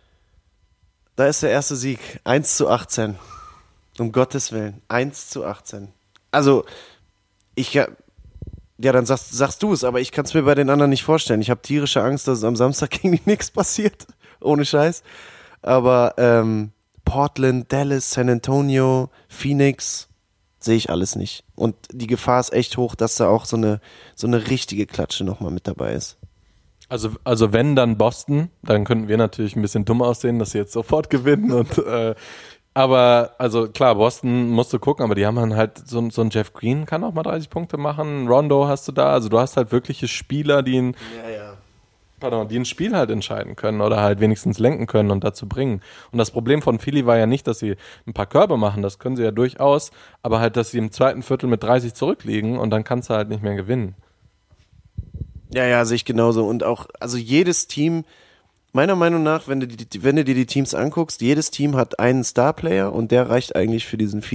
Da ist der erste Sieg. 1:18. Um Gottes Willen. 1:18. Also, ja, dann sagst du es, aber ich kann es mir bei den anderen nicht vorstellen. Ich habe tierische Angst, dass es am Samstag gegen die Knicks passiert. Ohne Scheiß. Aber Portland, Dallas, San Antonio, Phoenix sehe ich alles nicht. Und die Gefahr ist echt hoch, dass da auch so eine richtige Klatsche nochmal mit dabei ist. Also wenn, dann Boston. Dann könnten wir natürlich ein bisschen dumm aussehen, dass sie jetzt sofort gewinnen. Und aber, also klar, Boston musst du gucken, aber die haben dann halt so ein Jeff Green kann auch mal 30 Punkte machen. Rondo hast du da. Also du hast halt wirkliche Spieler, die ein Spiel halt entscheiden können oder halt wenigstens lenken können und dazu bringen. Und das Problem von Philly war ja nicht, dass sie ein paar Körbe machen, das können sie ja durchaus, aber halt, dass sie im zweiten Viertel mit 30 zurückliegen und dann kannst du halt nicht mehr gewinnen. Ja, sehe ich genauso. Und auch, also jedes Team, meiner Meinung nach, wenn du dir die Teams anguckst, jedes Team hat einen Star-Player und der reicht eigentlich für diesen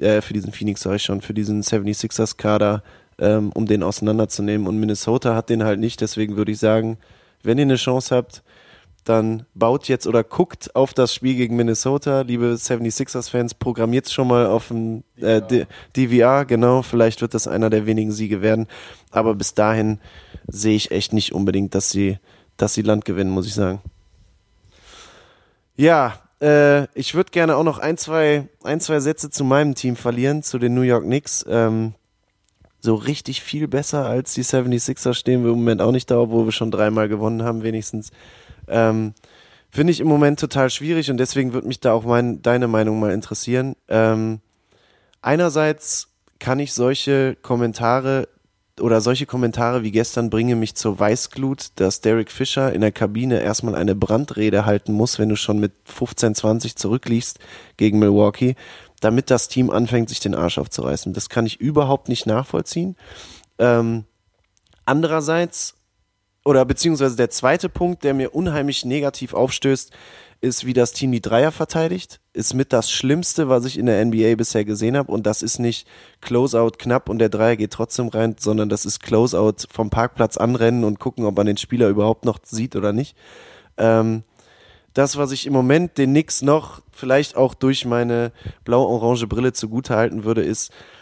76ers-Kader, um den auseinanderzunehmen. Und Minnesota hat den halt nicht, deswegen würde ich sagen, wenn ihr eine Chance habt, dann baut jetzt oder guckt auf das Spiel gegen Minnesota. Liebe 76ers-Fans, programmiert es schon mal auf dem DVR, genau. Vielleicht wird das einer der wenigen Siege werden. Aber bis dahin sehe ich echt nicht unbedingt, dass sie Land gewinnen, muss ich sagen. Ja, ich würde gerne auch noch ein, zwei Sätze zu meinem Team verlieren, zu den New York Knicks. So richtig viel besser als die 76ers stehen wir im Moment auch nicht da, obwohl wir schon 3-mal gewonnen haben, wenigstens. Finde ich im Moment total schwierig und deswegen würde mich da auch deine Meinung mal interessieren. Einerseits kann ich solche Kommentare wie gestern bringen mich zur Weißglut, dass Derek Fisher in der Kabine erstmal eine Brandrede halten muss, wenn du schon mit 15-20 zurückliegst gegen Milwaukee, damit das Team anfängt, sich den Arsch aufzureißen. Das kann ich überhaupt nicht nachvollziehen. Andererseits, oder beziehungsweise der zweite Punkt, der mir unheimlich negativ aufstößt, ist, wie das Team die Dreier verteidigt. Ist mit das Schlimmste, was ich in der NBA bisher gesehen habe. Und das ist nicht Closeout knapp und der Dreier geht trotzdem rein, sondern das ist Closeout vom Parkplatz anrennen und gucken, ob man den Spieler überhaupt noch sieht oder nicht. Das, was ich im Moment den Knicks noch vielleicht auch durch meine blau-orange Brille zugutehalten würde, ist,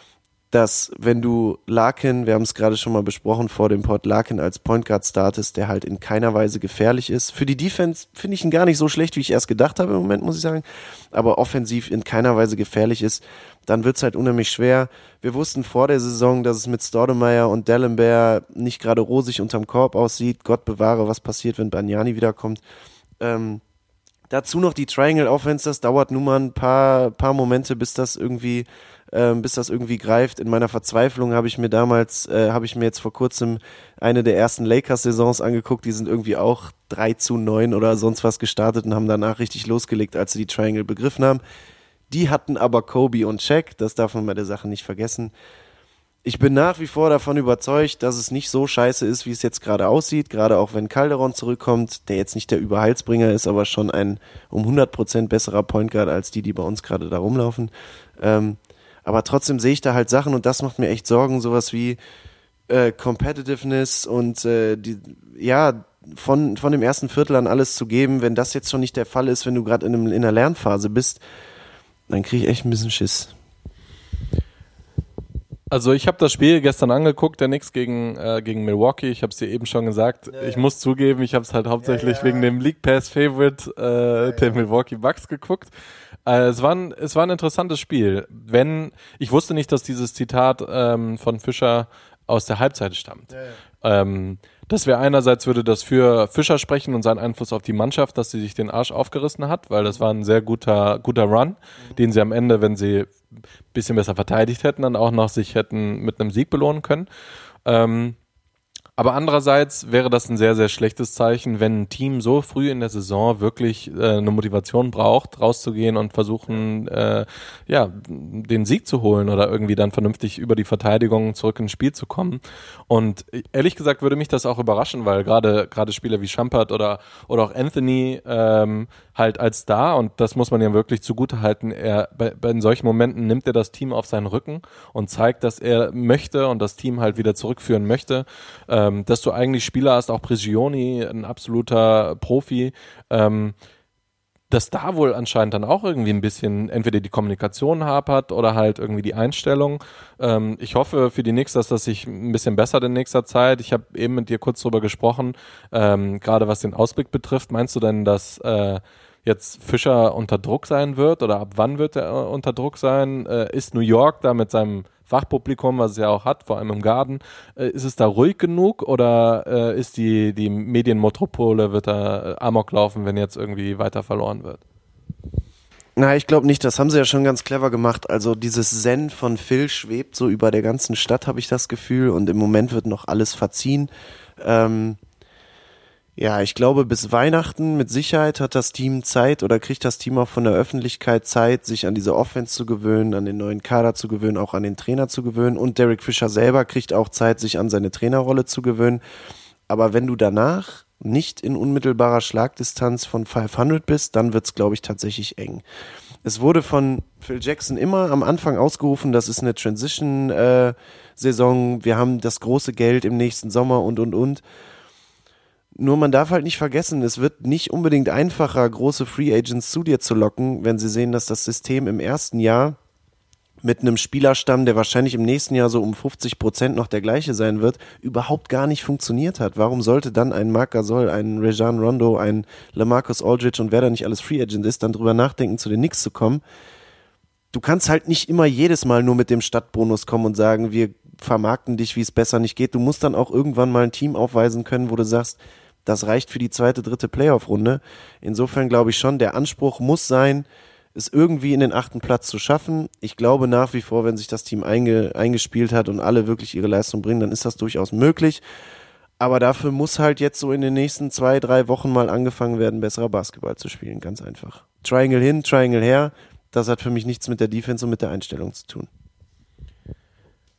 dass wenn du Larkin, wir haben es gerade schon mal besprochen vor dem Pod, Larkin als Point Guard startest, der halt in keiner Weise gefährlich ist. Für die Defense finde ich ihn gar nicht so schlecht, wie ich erst gedacht habe im Moment, muss ich sagen. Aber offensiv in keiner Weise gefährlich ist, dann wird's halt unheimlich schwer. Wir wussten vor der Saison, dass es mit Stoudemire und D'Alembert nicht gerade rosig unterm Korb aussieht. Gott bewahre, was passiert, wenn Bargnani wiederkommt. Dazu noch die Triangle Offense, das dauert nun mal ein paar Momente, bis das irgendwie greift. In meiner Verzweiflung habe ich mir jetzt vor kurzem eine der ersten Lakers-Saisons angeguckt, die sind irgendwie auch 3-9 oder sonst was gestartet und haben danach richtig losgelegt, als sie die Triangle begriffen haben. Die hatten aber Kobe und Shaq, das darf man bei der Sache nicht vergessen. Ich bin nach wie vor davon überzeugt, dass es nicht so scheiße ist, wie es jetzt gerade aussieht, gerade auch wenn Calderon zurückkommt, der jetzt nicht der Überheilsbringer ist, aber schon ein um 100% besserer Point Guard als die bei uns gerade da rumlaufen. Aber trotzdem sehe ich da halt Sachen und das macht mir echt Sorgen, sowas wie Competitiveness und von dem ersten Viertel an alles zu geben. Wenn das jetzt schon nicht der Fall ist, wenn du gerade in einer Lernphase bist, dann kriege ich echt ein bisschen Schiss. Also ich habe das Spiel gestern angeguckt, der Knicks gegen Milwaukee. Ich habe es dir eben schon gesagt. Ja. Ich muss zugeben, ich habe es halt hauptsächlich wegen dem League Pass Favorite der Milwaukee Bucks geguckt. Es war ein interessantes Spiel. Ich wusste nicht, dass dieses Zitat von Fischer aus der Halbzeit stammt. Das wäre einerseits, würde das für Fischer sprechen und seinen Einfluss auf die Mannschaft, dass sie sich den Arsch aufgerissen hat, weil das war ein sehr guter Run, den sie am Ende, wenn sie ein bisschen besser verteidigt hätten, dann auch noch sich hätten mit einem Sieg belohnen können. Aber andererseits wäre das ein sehr, sehr schlechtes Zeichen, wenn ein Team so früh in der Saison wirklich eine Motivation braucht, rauszugehen und versuchen, den Sieg zu holen oder irgendwie dann vernünftig über die Verteidigung zurück ins Spiel zu kommen. Und ehrlich gesagt würde mich das auch überraschen, weil gerade Spieler wie Shumpert oder auch Anthony halt als Star, und das muss man ja wirklich zugutehalten, bei solchen Momenten nimmt er das Team auf seinen Rücken und zeigt, dass er möchte und das Team halt wieder zurückführen möchte. Dass du eigentlich Spieler hast, auch Prigioni, ein absoluter Profi, dass da wohl anscheinend dann auch irgendwie ein bisschen entweder die Kommunikation hapert oder halt irgendwie die Einstellung. Ich hoffe für die Knicks, dass das sich ein bisschen bessert in nächster Zeit. Ich habe eben mit dir kurz drüber gesprochen, gerade was den Ausblick betrifft. Meinst du denn, dass jetzt Fischer unter Druck sein wird oder ab wann wird er unter Druck sein? Ist New York da mit seinem Fachpublikum, was es ja auch hat, vor allem im Garden, ist es da ruhig genug oder ist die Medienmetropole, wird da Amok laufen, wenn jetzt irgendwie weiter verloren wird? Na, ich glaube nicht, das haben sie ja schon ganz clever gemacht. Also dieses Zen von Phil schwebt so über der ganzen Stadt, habe ich das Gefühl, und im Moment wird noch alles verziehen. Ja, ich glaube, bis Weihnachten mit Sicherheit hat das Team Zeit oder kriegt das Team auch von der Öffentlichkeit Zeit, sich an diese Offense zu gewöhnen, an den neuen Kader zu gewöhnen, auch an den Trainer zu gewöhnen, und Derek Fisher selber kriegt auch Zeit, sich an seine Trainerrolle zu gewöhnen. Aber wenn du danach nicht in unmittelbarer Schlagdistanz von 500 bist, dann wird's, glaube ich, tatsächlich eng. Es wurde von Phil Jackson immer am Anfang ausgerufen, das ist eine Transition-Saison, wir haben das große Geld im nächsten Sommer und. Nur man darf halt nicht vergessen, es wird nicht unbedingt einfacher, große Free Agents zu dir zu locken, wenn sie sehen, dass das System im ersten Jahr mit einem Spielerstamm, der wahrscheinlich im nächsten Jahr so um 50% noch der gleiche sein wird, überhaupt gar nicht funktioniert hat. Warum sollte dann ein Marc Gasol, ein Rajon Rondo, ein LaMarcus Aldridge und wer da nicht alles Free Agent ist, dann drüber nachdenken, zu den Knicks zu kommen? Du kannst halt nicht immer jedes Mal nur mit dem Stadtbonus kommen und sagen, wir vermarkten dich, wie es besser nicht geht. Du musst dann auch irgendwann mal ein Team aufweisen können, wo du sagst, das reicht für die 2., 3. Playoff-Runde. Insofern glaube ich schon, der Anspruch muss sein, es irgendwie in den 8. Platz zu schaffen. Ich glaube nach wie vor, wenn sich das Team eingespielt hat und alle wirklich ihre Leistung bringen, dann ist das durchaus möglich. Aber dafür muss halt jetzt so in den nächsten 2, 3 Wochen mal angefangen werden, besserer Basketball zu spielen. Ganz einfach. Triangle hin, Triangle her. Das hat für mich nichts mit der Defense und mit der Einstellung zu tun.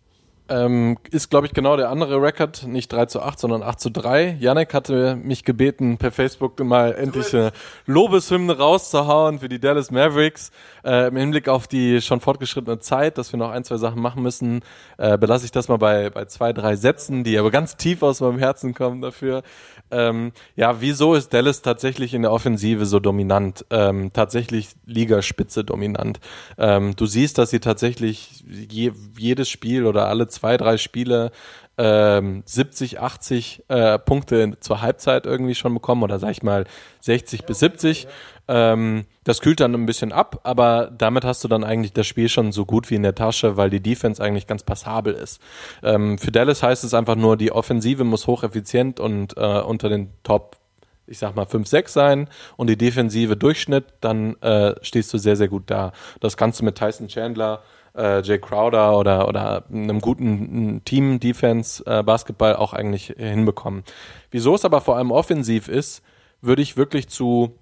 ist, glaube ich, genau der andere Rekord, nicht 3:8, sondern 8:3. Yannick hatte mich gebeten, per Facebook mal endlich eine Lobeshymne rauszuhauen für die Dallas Mavericks. Im Hinblick auf die schon fortgeschrittene Zeit, dass wir noch 1, 2 Sachen machen müssen, belasse ich das mal bei 2, 3 Sätzen, die aber ganz tief aus meinem Herzen kommen dafür. Wieso ist Dallas tatsächlich in der Offensive so dominant? Tatsächlich Ligaspitze dominant. Du siehst, dass sie tatsächlich jedes Spiel oder alle 2, 3 Spiele 70, 80 Punkte zur Halbzeit irgendwie schon bekommen oder sag ich mal 60 bis 70. Das kühlt dann ein bisschen ab, aber damit hast du dann eigentlich das Spiel schon so gut wie in der Tasche, weil die Defense eigentlich ganz passabel ist. Für Dallas heißt es einfach nur, die Offensive muss hocheffizient und unter den Top, ich sag mal 5, 6 sein und die Defensive Durchschnitt, dann stehst du sehr, sehr gut da. Das kannst du mit Tyson Chandler, Jay Crowder oder einem guten Team-Defense-Basketball auch eigentlich hinbekommen. Wieso es aber vor allem offensiv ist, würde ich wirklich zu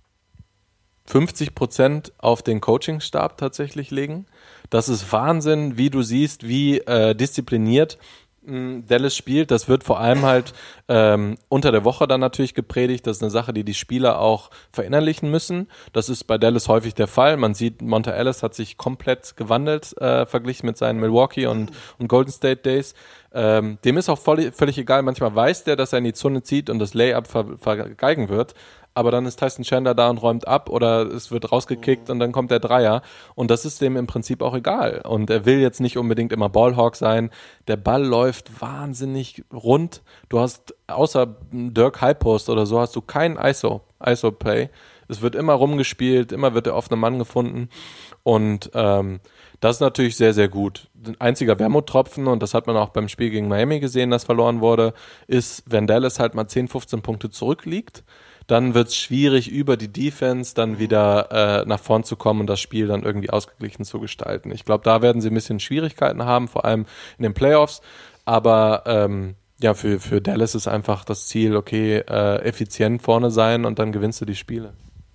50% auf den Coachingstab tatsächlich legen. Das ist Wahnsinn, wie du siehst, wie diszipliniert Dallas spielt. Das wird vor allem halt unter der Woche dann natürlich gepredigt. Das ist eine Sache, die die Spieler auch verinnerlichen müssen. Das ist bei Dallas häufig der Fall. Man sieht, Monta Ellis hat sich komplett gewandelt, verglichen mit seinen Milwaukee und Golden State Days. Dem ist auch völlig egal. Manchmal weiß der, dass er in die Zone zieht und das Layup vergeigen wird. Aber dann ist Tyson Chandler da und räumt ab oder es wird rausgekickt und dann kommt der Dreier. Und das ist dem im Prinzip auch egal. Und er will jetzt nicht unbedingt immer Ballhawk sein. Der Ball läuft wahnsinnig rund. Du hast außer Dirk High Post oder so hast du kein ISO-Play. Es wird immer rumgespielt, immer wird der offene Mann gefunden. Und das ist natürlich sehr, sehr gut. Ein einziger Wermuttropfen, und das hat man auch beim Spiel gegen Miami gesehen, das verloren wurde, ist, wenn Dallas halt mal 10, 15 Punkte zurückliegt, dann wird es schwierig, über die Defense dann wieder nach vorn zu kommen und das Spiel dann irgendwie ausgeglichen zu gestalten. Ich glaube, da werden sie ein bisschen Schwierigkeiten haben, vor allem in den Playoffs. Aber für Dallas ist einfach das Ziel, okay, effizient vorne sein und dann gewinnst du die Spiele.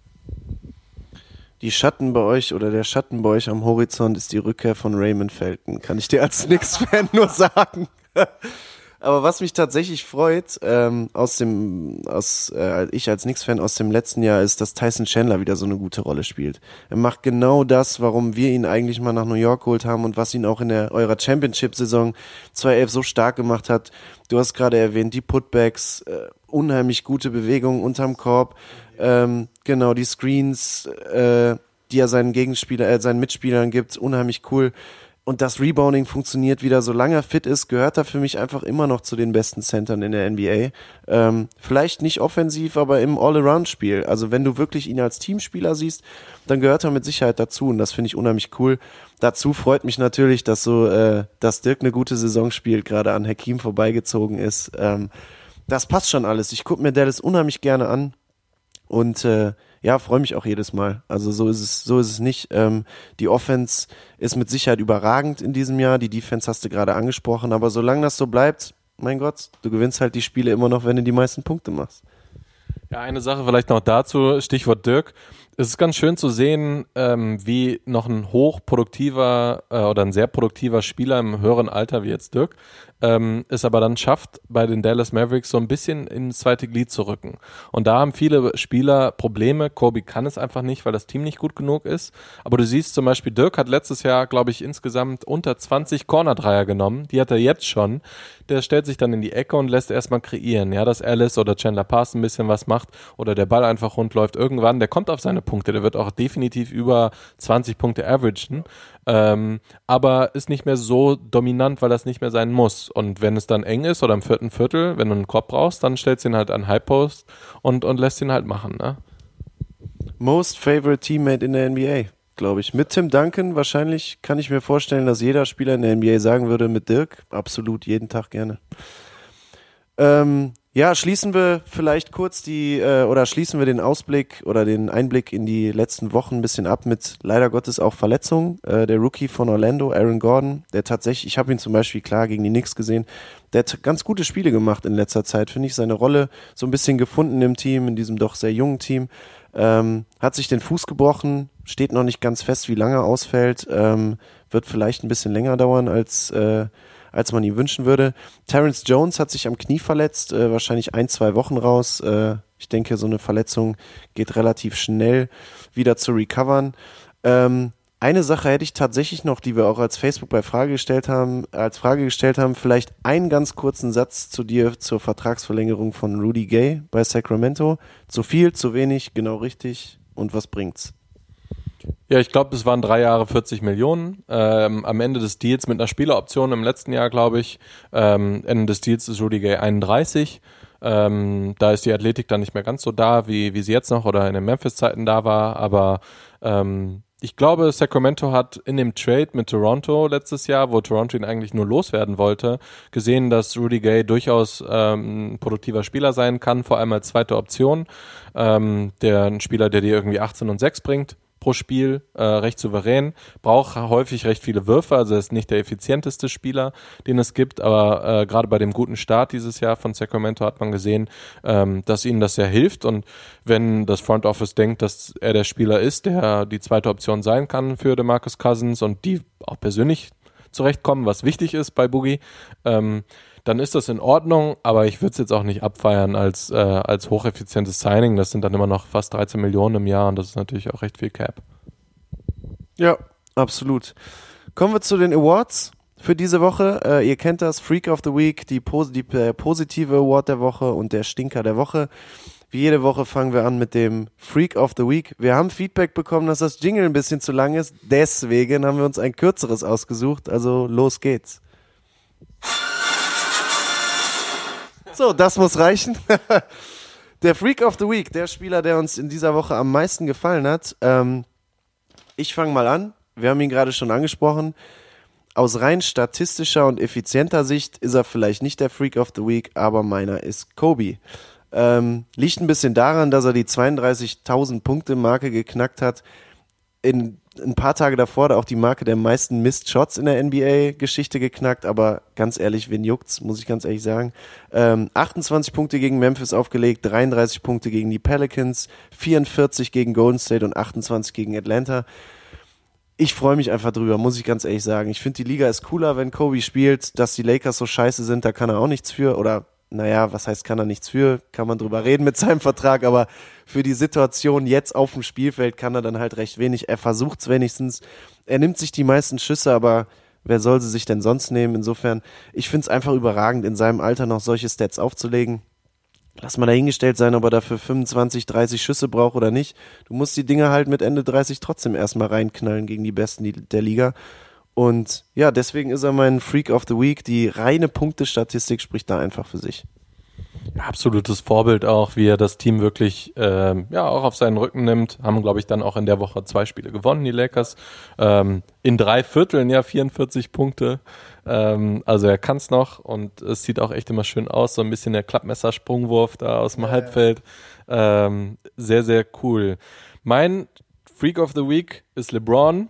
Die Schatten bei euch oder der Schatten bei euch am Horizont ist die Rückkehr von Raymond Felton. Kann ich dir als Knicks-Fan nur sagen. Aber was mich tatsächlich freut, ich als Knicks-Fan aus dem letzten Jahr, ist, dass Tyson Chandler wieder so eine gute Rolle spielt. Er macht genau das, warum wir ihn eigentlich mal nach New York geholt haben und was ihn auch in eurer Championship-Saison 2011 so stark gemacht hat. Du hast gerade erwähnt, die Putbacks, unheimlich gute Bewegungen unterm Korb, genau, die Screens, die er seinen Mitspielern gibt, unheimlich cool. Und das Rebounding funktioniert wieder, solange er fit ist, gehört er für mich einfach immer noch zu den besten Centern in der NBA. Vielleicht nicht offensiv, aber im All-Around-Spiel. Also wenn du wirklich ihn als Teamspieler siehst, dann gehört er mit Sicherheit dazu und das finde ich unheimlich cool. Dazu freut mich natürlich, dass Dirk eine gute Saison spielt, gerade an Hakeem vorbeigezogen ist. Das passt schon alles. Ich gucke mir Dallas unheimlich gerne an und freue mich auch jedes Mal. Also so ist es nicht. Die Offense ist mit Sicherheit überragend in diesem Jahr. Die Defense hast du gerade angesprochen. Aber solange das so bleibt, mein Gott, du gewinnst halt die Spiele immer noch, wenn du die meisten Punkte machst. Ja, eine Sache vielleicht noch dazu, Stichwort Dirk. Es ist ganz schön zu sehen, wie noch ein hochproduktiver oder ein sehr produktiver Spieler im höheren Alter wie jetzt Dirk es aber dann schafft, bei den Dallas Mavericks so ein bisschen ins zweite Glied zu rücken. Und da haben viele Spieler Probleme. Kobe kann es einfach nicht, weil das Team nicht gut genug ist. Aber du siehst zum Beispiel, Dirk hat letztes Jahr, glaube ich, insgesamt unter 20 Corner-Dreier genommen. Die hat er jetzt schon. Der stellt sich dann in die Ecke und lässt erstmal kreieren. Ja, dass Alice oder Chandler Parsons ein bisschen was macht oder der Ball einfach rund läuft. Irgendwann, der kommt auf seine Punkte. Der wird auch definitiv über 20 Punkte averagen. Aber ist nicht mehr so dominant, weil das nicht mehr sein muss. Und wenn es dann eng ist oder im vierten Viertel, wenn du einen Korb brauchst, dann stellst du ihn halt an High Post und lässt ihn halt machen. Ne? Most favorite teammate in der NBA, glaube ich. Mit Tim Duncan wahrscheinlich kann ich mir vorstellen, dass jeder Spieler in der NBA sagen würde, mit Dirk absolut jeden Tag gerne. Schließen wir vielleicht kurz schließen wir den Ausblick oder den Einblick in die letzten Wochen ein bisschen ab mit leider Gottes auch Verletzungen. Der Rookie von Orlando, Aaron Gordon, der tatsächlich, ich habe ihn zum Beispiel klar gegen die Knicks gesehen, der hat ganz gute Spiele gemacht in letzter Zeit, finde ich, seine Rolle so ein bisschen gefunden im Team, in diesem doch sehr jungen Team. Hat sich den Fuß gebrochen, steht noch nicht ganz fest, wie lange er ausfällt, wird vielleicht ein bisschen länger dauern als als man ihm wünschen würde. Terrence Jones hat sich am Knie verletzt, wahrscheinlich 1-2 Wochen raus. Ich denke, so eine Verletzung geht relativ schnell wieder zu recovern. Eine Sache hätte ich tatsächlich noch, die wir auch als Facebook als Frage gestellt haben, vielleicht einen ganz kurzen Satz zu dir zur Vertragsverlängerung von Rudy Gay bei Sacramento. Zu viel, zu wenig, genau richtig und was bringt's? Ja, ich glaube, es waren 3 Jahre 40 Millionen. Am Ende des Deals mit einer Spieleroption im letzten Jahr, glaube ich. Ende des Deals ist Rudy Gay 31. Da ist die Athletik dann nicht mehr ganz so da, wie sie jetzt noch oder in den Memphis-Zeiten da war. Aber ich glaube, Sacramento hat in dem Trade mit Toronto letztes Jahr, wo Toronto ihn eigentlich nur loswerden wollte, gesehen, dass Rudy Gay durchaus ein produktiver Spieler sein kann, vor allem als zweite Option. Ein Spieler, der dir irgendwie 18 und 6 bringt pro Spiel, recht souverän, braucht häufig recht viele Würfe, also ist nicht der effizienteste Spieler, den es gibt, aber gerade bei dem guten Start dieses Jahr von Sacramento hat man gesehen, dass ihnen das sehr hilft, und wenn das Front Office denkt, dass er der Spieler ist, der die zweite Option sein kann für DeMarcus Cousins und die auch persönlich zurechtkommen, was wichtig ist bei Boogie, dann ist das in Ordnung, aber ich würde es jetzt auch nicht abfeiern als hocheffizientes Signing. Das sind dann immer noch fast 13 Millionen im Jahr und das ist natürlich auch recht viel Cap. Ja, absolut. Kommen wir zu den Awards für diese Woche. Ihr kennt das, Freak of the Week, die positive Award der Woche und der Stinker der Woche. Wie jede Woche fangen wir an mit dem Freak of the Week. Wir haben Feedback bekommen, dass das Jingle ein bisschen zu lang ist. Deswegen haben wir uns ein kürzeres ausgesucht. Also los geht's. So, das muss reichen. Der Freak of the Week, der Spieler, der uns in dieser Woche am meisten gefallen hat. Ich fange mal an. Wir haben ihn gerade schon angesprochen. Aus rein statistischer und effizienter Sicht ist er vielleicht nicht der Freak of the Week, aber meiner ist Kobe. Liegt ein bisschen daran, dass er die 32.000 Punkte Marke geknackt hat. In ein paar Tage davor hat er auch die Marke der meisten Missed Shots in der NBA-Geschichte geknackt, aber ganz ehrlich, wen juckt's, muss ich ganz ehrlich sagen. 28 Punkte gegen Memphis aufgelegt, 33 Punkte gegen die Pelicans, 44 gegen Golden State und 28 gegen Atlanta. Ich freue mich einfach drüber, muss ich ganz ehrlich sagen. Ich finde, die Liga ist cooler, wenn Kobe spielt. Dass die Lakers so scheiße sind, da kann er auch nichts für. Oder, naja, was heißt, kann er nichts für? Kann man drüber reden mit seinem Vertrag, aber für die Situation jetzt auf dem Spielfeld kann er dann halt recht wenig. Er versucht's wenigstens. Er nimmt sich die meisten Schüsse, aber wer soll sie sich denn sonst nehmen? Insofern, ich find's einfach überragend, in seinem Alter noch solche Stats aufzulegen. Lass mal dahingestellt sein, ob er dafür 25, 30 Schüsse braucht oder nicht. Du musst die Dinger halt mit Ende 30 trotzdem erstmal reinknallen gegen die Besten der Liga. Und ja, deswegen ist er mein Freak of the Week. Die reine Punktestatistik spricht da einfach für sich. Ja, absolutes Vorbild auch, wie er das Team wirklich auch auf seinen Rücken nimmt. Haben, glaube ich, dann auch in der Woche 2 Spiele gewonnen, die Lakers. In 3 Vierteln, 44 Punkte. Also er kann es noch und es sieht auch echt immer schön aus. So ein bisschen der Klappmessersprungwurf da aus dem Halbfeld. Sehr, sehr cool. Mein Freak of the Week ist LeBron.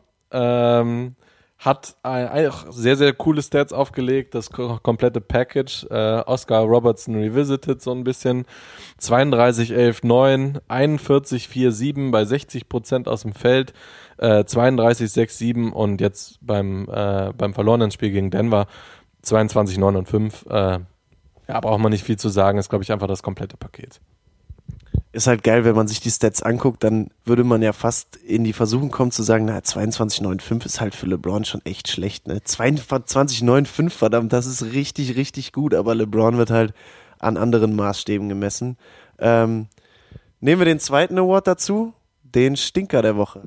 Hat auch sehr, sehr coole Stats aufgelegt, das komplette Package. Oscar Robertson revisited so ein bisschen. 32, 11, 9, 41, 4, 7 bei 60% aus dem Feld, 32, 6, 7 und jetzt beim verlorenen Spiel gegen Denver 22, 9 und 5. Braucht man nicht viel zu sagen, ist, glaube ich, einfach das komplette Paket. Ist halt geil, wenn man sich die Stats anguckt, dann würde man ja fast in die Versuchung kommen zu sagen, 22,95 ist halt für LeBron schon echt schlecht, ne? 22,95, verdammt, das ist richtig, richtig gut, aber LeBron wird halt an anderen Maßstäben gemessen. Nehmen wir den zweiten Award dazu, den Stinker der Woche.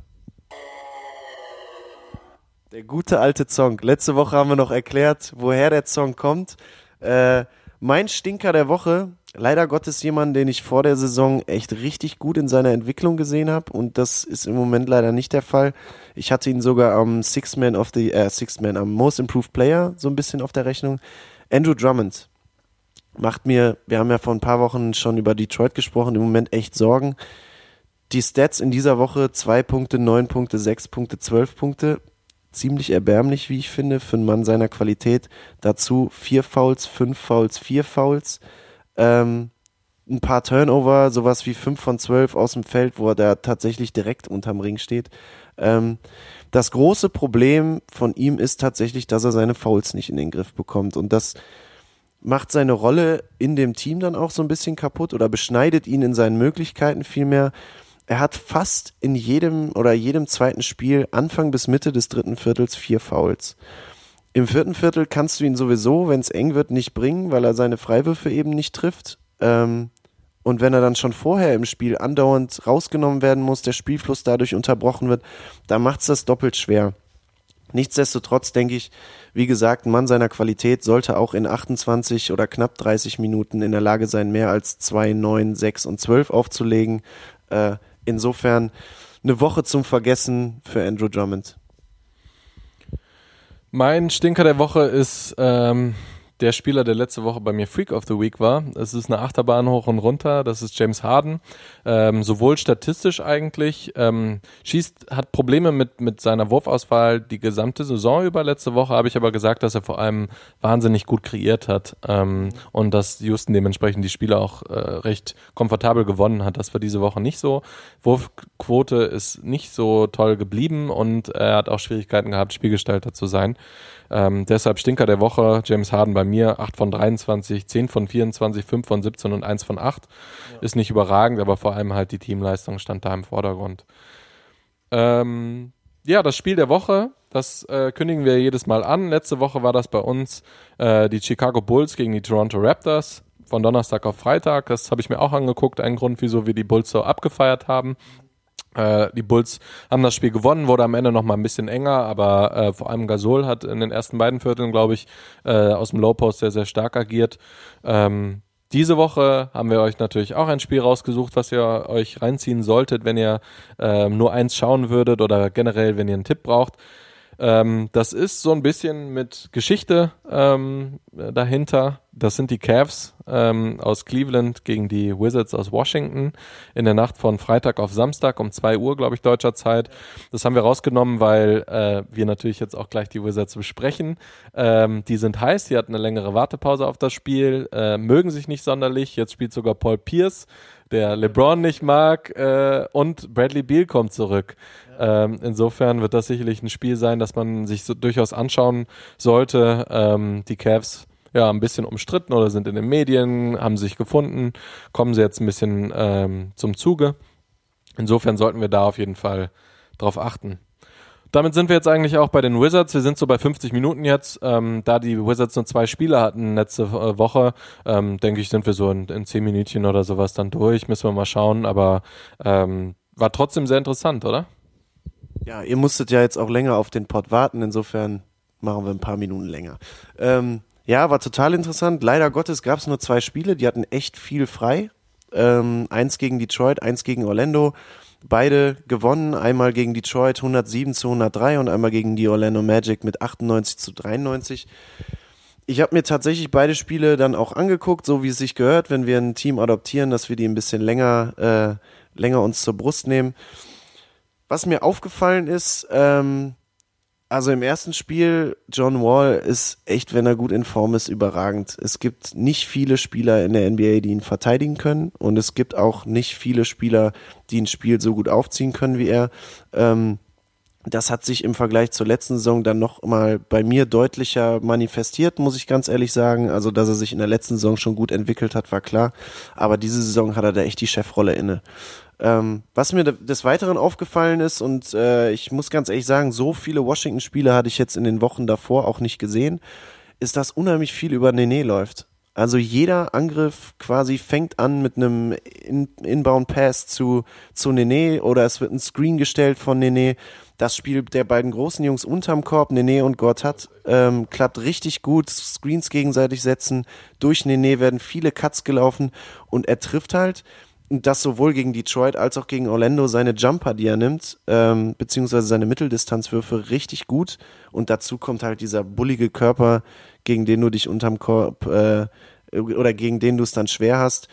Der gute alte Song. Letzte Woche haben wir noch erklärt, woher der Song kommt. Mein Stinker der Woche, leider Gottes jemand, den ich vor der Saison echt richtig gut in seiner Entwicklung gesehen habe und das ist im Moment leider nicht der Fall. Ich hatte ihn sogar am am Most Improved Player so ein bisschen auf der Rechnung. Andrew Drummond macht mir, wir haben ja vor ein paar Wochen schon über Detroit gesprochen, im Moment echt Sorgen. Die Stats in dieser Woche, 2 Punkte, 9 Punkte, 6 Punkte, 12 Punkte. Ziemlich erbärmlich, wie ich finde, für einen Mann seiner Qualität. Dazu 4 Fouls, 5 Fouls, 4 Fouls. ein paar Turnover, sowas wie 5 von 12 aus dem Feld, wo er da tatsächlich direkt unterm Ring steht. Das große Problem von ihm ist tatsächlich, dass er seine Fouls nicht in den Griff bekommt und das macht seine Rolle in dem Team dann auch so ein bisschen kaputt oder beschneidet ihn in seinen Möglichkeiten vielmehr. Er hat fast in jedem zweiten Spiel Anfang bis Mitte des dritten Viertels 4 Fouls. Im vierten Viertel kannst du ihn sowieso, wenn es eng wird, nicht bringen, weil er seine Freiwürfe eben nicht trifft. Und wenn er dann schon vorher im Spiel andauernd rausgenommen werden muss, der Spielfluss dadurch unterbrochen wird, dann macht es das doppelt schwer. Nichtsdestotrotz denke ich, wie gesagt, ein Mann seiner Qualität sollte auch in 28 oder knapp 30 Minuten in der Lage sein, mehr als 2, 9, 6 und 12 aufzulegen. Insofern eine Woche zum Vergessen für Andrew Drummond. Mein Stinker der Woche ist der Spieler, der letzte Woche bei mir Freak of the Week war. Es ist eine Achterbahn hoch und runter. Das ist James Harden. Sowohl statistisch eigentlich, hat Probleme mit seiner Wurfauswahl die gesamte Saison über. Letzte Woche habe ich aber gesagt, dass er vor allem wahnsinnig gut kreiert hat und dass Houston dementsprechend die Spiele auch recht komfortabel gewonnen hat. Das war diese Woche nicht so. Wurfquote ist nicht so toll geblieben und er hat auch Schwierigkeiten gehabt, Spielgestalter zu sein. Deshalb Stinker der Woche, James Harden bei mir, 8 von 23, 10 von 24, 5 von 17 und 1 von 8. Ja. Ist nicht überragend, aber vor allem halt die Teamleistung stand da im Vordergrund. Das Spiel der Woche, das kündigen wir jedes Mal an. Letzte Woche war das bei uns die Chicago Bulls gegen die Toronto Raptors von Donnerstag auf Freitag. Das habe ich mir auch angeguckt, ein Grund, wieso wir die Bulls so abgefeiert haben. Die Bulls haben das Spiel gewonnen, wurde am Ende noch mal ein bisschen enger, aber vor allem Gasol hat in den ersten beiden Vierteln, glaube ich, aus dem Low Post sehr, sehr stark agiert. Diese Woche haben wir euch natürlich auch ein Spiel rausgesucht, was ihr euch reinziehen solltet, wenn ihr nur eins schauen würdet oder generell, wenn ihr einen Tipp braucht. Das ist so ein bisschen mit Geschichte dahinter. Das sind die Cavs aus Cleveland gegen die Wizards aus Washington in der Nacht von Freitag auf Samstag um 2 Uhr, glaube ich, deutscher Zeit. Das haben wir rausgenommen, weil wir natürlich jetzt auch gleich die Wizards besprechen. Die sind heiß, die hatten eine längere Wartepause auf das Spiel, mögen sich nicht sonderlich. Jetzt spielt sogar Paul Pierce, der LeBron nicht mag, und Bradley Beal kommt zurück. Insofern wird das sicherlich ein Spiel sein, das man sich so durchaus anschauen sollte. Die Cavs, ja, ein bisschen umstritten oder sind in den Medien, haben sich gefunden, kommen sie jetzt ein bisschen zum Zuge. Insofern sollten wir da auf jeden Fall drauf achten. Damit sind wir jetzt eigentlich auch bei den Wizards. Wir sind so bei 50 Minuten jetzt. Da die Wizards nur 2 Spiele hatten letzte Woche, denke ich, sind wir so in 10 Minütchen oder sowas dann durch. Müssen wir mal schauen, aber war trotzdem sehr interessant, oder? Ja, ihr musstet ja jetzt auch länger auf den Pod warten, insofern machen wir ein paar Minuten länger. War total interessant. Leider Gottes gab es nur 2 Spiele, die hatten echt viel frei. 1 gegen Detroit, 1 gegen Orlando. Beide gewonnen, einmal gegen Detroit 107-103 und einmal gegen die Orlando Magic mit 98-93. Ich habe mir tatsächlich beide Spiele dann auch angeguckt, so wie es sich gehört, wenn wir ein Team adoptieren, dass wir die ein bisschen länger uns zur Brust nehmen. Was mir aufgefallen ist, also im ersten Spiel, John Wall ist echt, wenn er gut in Form ist, überragend. Es gibt nicht viele Spieler in der NBA, die ihn verteidigen können und es gibt auch nicht viele Spieler, die ein Spiel so gut aufziehen können wie er. Das hat sich im Vergleich zur letzten Saison dann noch mal bei mir deutlicher manifestiert, muss ich ganz ehrlich sagen. Also, dass er sich in der letzten Saison schon gut entwickelt hat, war klar. Aber diese Saison hat er da echt die Chefrolle inne. Was mir des Weiteren aufgefallen ist, und ich muss ganz ehrlich sagen, so viele Washington-Spiele hatte ich jetzt in den Wochen davor auch nicht gesehen, ist, dass unheimlich viel über Nene läuft. Also jeder Angriff quasi fängt an mit einem Inbound-Pass zu Nene oder es wird ein Screen gestellt von Nene. Das Spiel der beiden großen Jungs unterm Korb, Nene und Gortat, klappt richtig gut. Screens gegenseitig setzen. Durch Nene werden viele Cuts gelaufen und er trifft halt. Und das sowohl gegen Detroit als auch gegen Orlando seine Jumper, die er nimmt, beziehungsweise seine Mitteldistanzwürfe richtig gut. Und dazu kommt halt dieser bullige Körper, gegen den du dich unterm Korb oder gegen den du es dann schwer hast.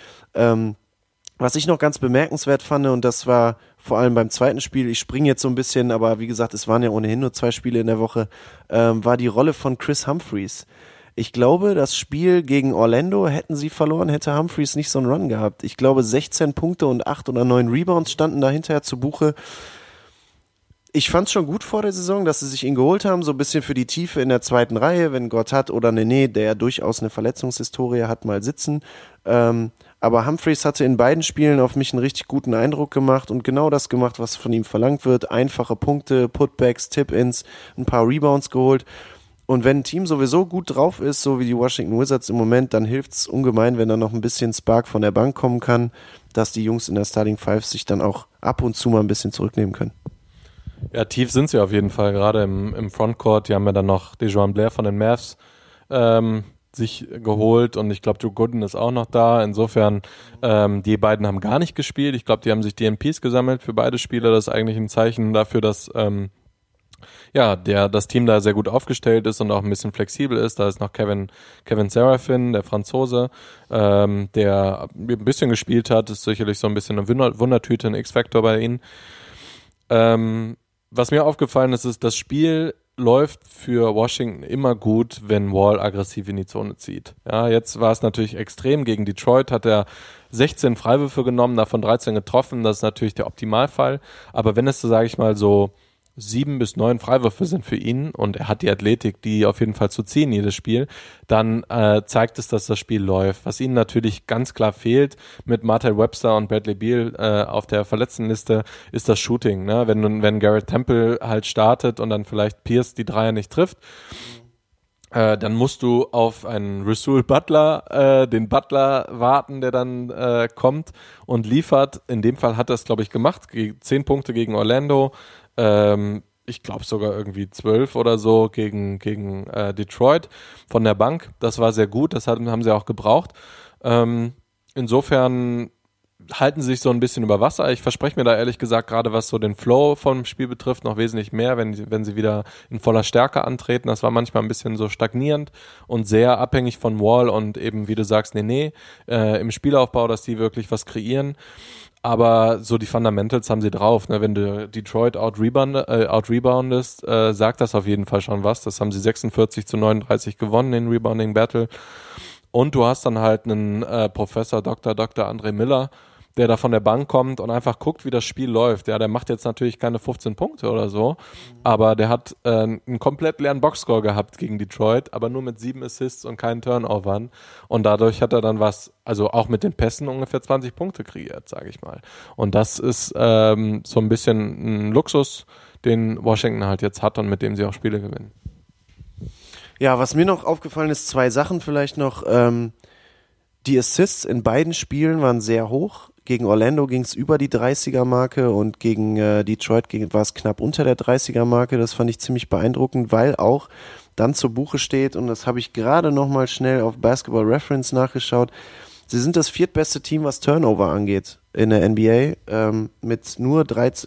Was ich noch ganz bemerkenswert fand, und das war vor allem beim zweiten Spiel, ich springe jetzt so ein bisschen, aber wie gesagt, es waren ja ohnehin nur 2 Spiele in der Woche, war die Rolle von Chris Humphries. Ich glaube, das Spiel gegen Orlando hätten sie verloren, hätte Humphreys nicht so einen Run gehabt. Ich glaube, 16 Punkte und 8 oder 9 Rebounds standen da hinterher zu Buche. Ich fand es schon gut vor der Saison, dass sie sich ihn geholt haben, so ein bisschen für die Tiefe in der zweiten Reihe, wenn Gortat oder Nene, der ja durchaus eine Verletzungshistorie hat, mal sitzen. Aber Humphreys hatte in beiden Spielen auf mich einen richtig guten Eindruck gemacht und genau das gemacht, was von ihm verlangt wird. Einfache Punkte, Putbacks, Tip-Ins, ein paar Rebounds geholt. Und wenn ein Team sowieso gut drauf ist, so wie die Washington Wizards im Moment, dann hilft es ungemein, wenn da noch ein bisschen Spark von der Bank kommen kann, dass die Jungs in der Starting Five sich dann auch ab und zu mal ein bisschen zurücknehmen können. Ja, tief sind sie auf jeden Fall, gerade im Frontcourt. Die haben ja dann noch DeJuan Blair von den Mavs sich geholt und ich glaube, Drew Gooden ist auch noch da. Insofern, die beiden haben gar nicht gespielt. Ich glaube, die haben sich DNPs gesammelt für beide Spieler. Das ist eigentlich ein Zeichen dafür, dass das Team da sehr gut aufgestellt ist und auch ein bisschen flexibel ist. Da ist noch Kevin Serafin, der Franzose, der ein bisschen gespielt hat. Ist sicherlich so ein bisschen eine Wundertüte, ein X-Factor bei ihnen. Was mir aufgefallen ist, das Spiel läuft für Washington immer gut, wenn Wall aggressiv in die Zone zieht. Ja, jetzt war es natürlich extrem. Gegen Detroit hat er 16 Freiwürfe genommen, davon 13 getroffen. Das ist natürlich der Optimalfall. Aber wenn es, sage ich mal, so 7 bis 9 Freiwürfe sind für ihn und er hat die Athletik, die auf jeden Fall zu ziehen, jedes Spiel, dann zeigt es, dass das Spiel läuft. Was ihnen natürlich ganz klar fehlt mit Martell Webster und Bradley Beal auf der Verletztenliste, ist das Shooting. Ne? Wenn Garrett Temple halt startet und dann vielleicht Pierce die Dreier nicht trifft, dann musst du auf einen Rasul Butler, den Butler warten, der dann kommt und liefert. In dem Fall hat er es, glaube ich, gemacht. 10 Punkte gegen Orlando, ich glaube sogar irgendwie 12 oder so gegen Detroit von der Bank. Das war sehr gut, das haben sie auch gebraucht. Insofern halten sie sich so ein bisschen über Wasser. Ich verspreche mir da ehrlich gesagt, gerade was so den Flow vom Spiel betrifft, noch wesentlich mehr, wenn sie wieder in voller Stärke antreten. Das war manchmal ein bisschen so stagnierend und sehr abhängig von Wall und eben, wie du sagst, Nene im Spielaufbau, dass die wirklich was kreieren. Aber so die Fundamentals haben sie drauf. Ne? Wenn du Detroit outreboundest, sagt das auf jeden Fall schon was. Das haben sie 46-39 gewonnen, den Rebounding Battle. Und du hast dann halt einen Professor Dr. André Miller, der da von der Bank kommt und einfach guckt, wie das Spiel läuft. Ja, der macht jetzt natürlich keine 15 Punkte oder so, aber der hat einen komplett leeren Boxscore gehabt gegen Detroit, aber nur mit 7 Assists und keinen Turnovern. Und dadurch hat er dann also auch mit den Pässen ungefähr 20 Punkte kreiert, sage ich mal. Und das ist so ein bisschen ein Luxus, den Washington halt jetzt hat und mit dem sie auch Spiele gewinnen. Ja, was mir noch aufgefallen ist, 2 Sachen vielleicht noch. Die Assists in beiden Spielen waren sehr hoch. Gegen Orlando ging es über die 30er-Marke und gegen Detroit war es knapp unter der 30er-Marke. Das fand ich ziemlich beeindruckend, weil auch dann zur Buche steht, und das habe ich gerade nochmal schnell auf Basketball Reference nachgeschaut, sie sind das 4. beste Team, was Turnover angeht in der NBA, mit nur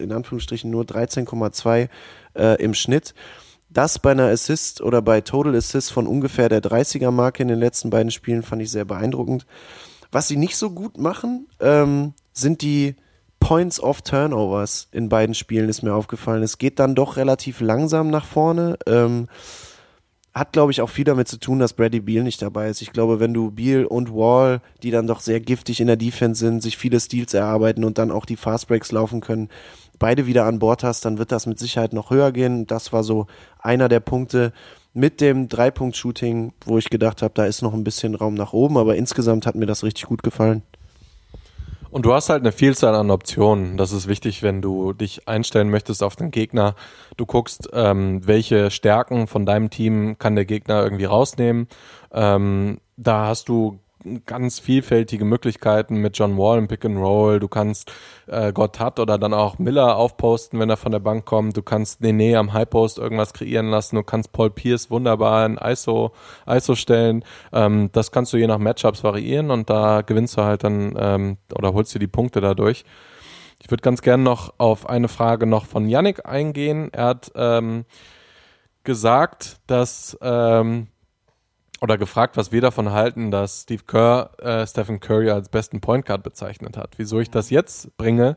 13,2 im Schnitt. Das bei einer Assist oder bei Total Assist von ungefähr der 30er-Marke in den letzten beiden Spielen fand ich sehr beeindruckend. Was sie nicht so gut machen, sind die Points of Turnovers in beiden Spielen, ist mir aufgefallen. Es geht dann doch relativ langsam nach vorne. Hat, glaube ich, auch viel damit zu tun, dass Bradley Beal nicht dabei ist. Ich glaube, wenn du Beal und Wall, die dann doch sehr giftig in der Defense sind, sich viele Steals erarbeiten und dann auch die Fastbreaks laufen können, beide wieder an Bord hast, dann wird das mit Sicherheit noch höher gehen. Das war so einer der Punkte mit dem 3-Punkt-Shooting, wo ich gedacht habe, da ist noch ein bisschen Raum nach oben, aber insgesamt hat mir das richtig gut gefallen. Und du hast halt eine Vielzahl an Optionen. Das ist wichtig, wenn du dich einstellen möchtest auf den Gegner. Du guckst, welche Stärken von deinem Team kann der Gegner irgendwie rausnehmen. Da hast du ganz vielfältige Möglichkeiten mit John Wall im Pick and Roll. Du kannst Gortat oder dann auch Miller aufposten, wenn er von der Bank kommt. Du kannst Nene am High Post irgendwas kreieren lassen. Du kannst Paul Pierce wunderbar in ISO stellen. Das kannst du je nach Matchups variieren und da gewinnst du halt dann oder holst dir die Punkte dadurch. Ich würde ganz gerne noch auf eine Frage noch von Yannick eingehen. Er hat gesagt, dass oder gefragt, was wir davon halten, dass Steve Kerr Stephen Curry als besten Point Guard bezeichnet hat. Wieso ich das jetzt bringe,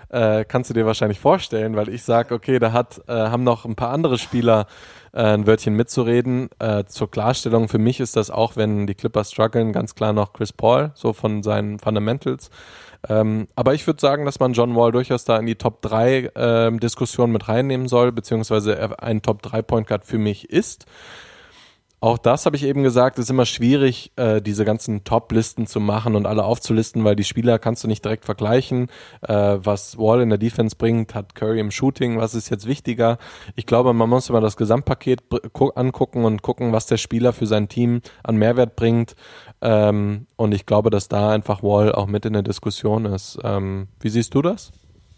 kannst du dir wahrscheinlich vorstellen, weil ich sage, okay, da haben noch ein paar andere Spieler ein Wörtchen mitzureden. Zur Klarstellung, für mich ist das auch, wenn die Clippers strugglen, ganz klar noch Chris Paul, so von seinen Fundamentals. Aber ich würde sagen, dass man John Wall durchaus da in die Top 3 Diskussion mit reinnehmen soll, beziehungsweise er ein Top 3 Point Guard für mich ist. Auch das habe ich eben gesagt, ist immer schwierig, diese ganzen Top-Listen zu machen und alle aufzulisten, weil die Spieler kannst du nicht direkt vergleichen. Was Wall in der Defense bringt, hat Curry im Shooting, was ist jetzt wichtiger? Ich glaube, man muss immer das Gesamtpaket angucken und gucken, was der Spieler für sein Team an Mehrwert bringt. Und ich glaube, dass da einfach Wall auch mit in der Diskussion ist. Wie siehst du das?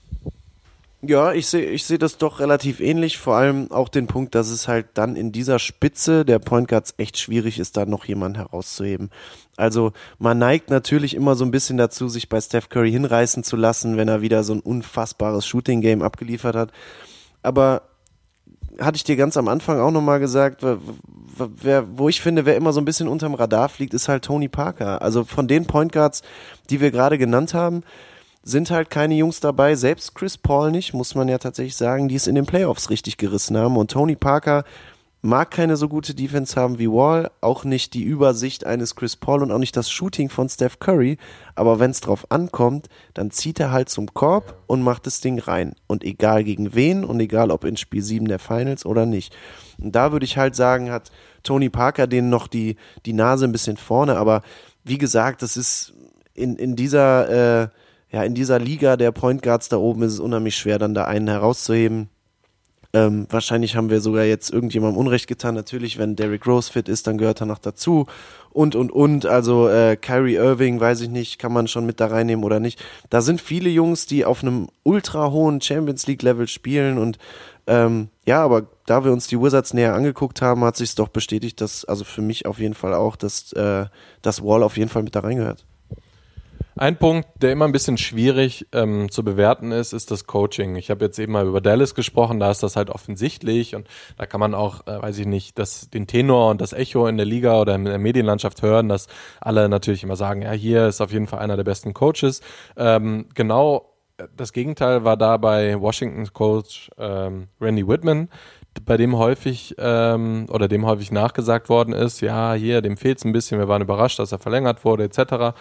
Ja, ich seh das doch relativ ähnlich, vor allem auch den Punkt, dass es halt dann in dieser Spitze der Point Guards echt schwierig ist, da noch jemanden herauszuheben. Also man neigt natürlich immer so ein bisschen dazu, sich bei Steph Curry hinreißen zu lassen, wenn er wieder so ein unfassbares Shooting-Game abgeliefert hat. Aber hatte ich dir ganz am Anfang auch nochmal gesagt, wo ich finde, wer immer so ein bisschen unterm Radar fliegt, ist halt Tony Parker. Also von den Point Guards, die wir gerade genannt haben, sind halt keine Jungs dabei, selbst Chris Paul nicht, muss man ja tatsächlich sagen, die es in den Playoffs richtig gerissen haben. Und Tony Parker mag keine so gute Defense haben wie Wall, auch nicht die Übersicht eines Chris Paul und auch nicht das Shooting von Steph Curry. Aber wenn es drauf ankommt, dann zieht er halt zum Korb und macht das Ding rein. Und egal gegen wen und egal ob in Spiel 7 der Finals oder nicht. Und da würde ich halt sagen, hat Tony Parker denen noch die Nase ein bisschen vorne. Aber wie gesagt, das ist in dieser Liga der Point Guards da oben ist es unheimlich schwer, dann da einen herauszuheben. Wahrscheinlich haben wir sogar jetzt irgendjemandem Unrecht getan. Natürlich, wenn Derrick Rose fit ist, dann gehört er noch dazu. Und. Also Kyrie Irving, weiß ich nicht, kann man schon mit da reinnehmen oder nicht. Da sind viele Jungs, die auf einem ultra hohen Champions League Level spielen. Und aber da wir uns die Wizards näher angeguckt haben, hat sich doch bestätigt, dass, also für mich auf jeden Fall auch, dass Wall auf jeden Fall mit da reingehört. Ein Punkt, der immer ein bisschen schwierig zu bewerten ist das Coaching. Ich habe jetzt eben mal über Dallas gesprochen, da ist das halt offensichtlich und da kann man auch, den Tenor und das Echo in der Liga oder in der Medienlandschaft hören, dass alle natürlich immer sagen, ja, hier ist auf jeden Fall einer der besten Coaches. Genau das Gegenteil war da bei Washingtons Coach Randy Whitman, bei dem häufig nachgesagt worden ist, ja, hier, dem fehlt's ein bisschen, wir waren überrascht, dass er verlängert wurde, etc.